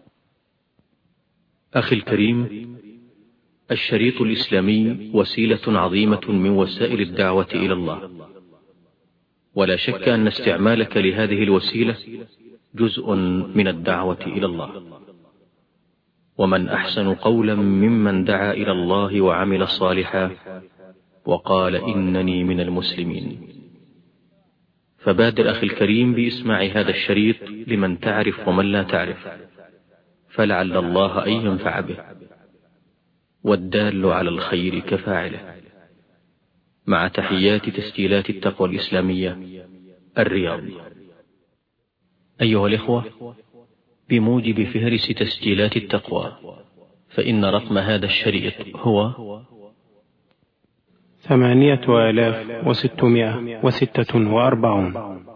أخي الكريم، الشريط الإسلامي وسيلة عظيمة من وسائل الدعوة إلى الله، ولا شك أن استعمالك لهذه الوسيلة جزء من الدعوة إلى الله. ومن أحسن قولا ممن دعا إلى الله وعمل صالحا وقال إنني من المسلمين. فبادر أخي الكريم بإسماع هذا الشريط لمن تعرف ومن لا تعرف، فلعل الله أن ينفع به، والدال على الخير كفاعله. مع تحيات تسجيلات التقوى الإسلامية، الرياض. أيها الإخوة، بموجب فهرس تسجيلات التقوى، فإن رقم هذا الشريط هو 8646.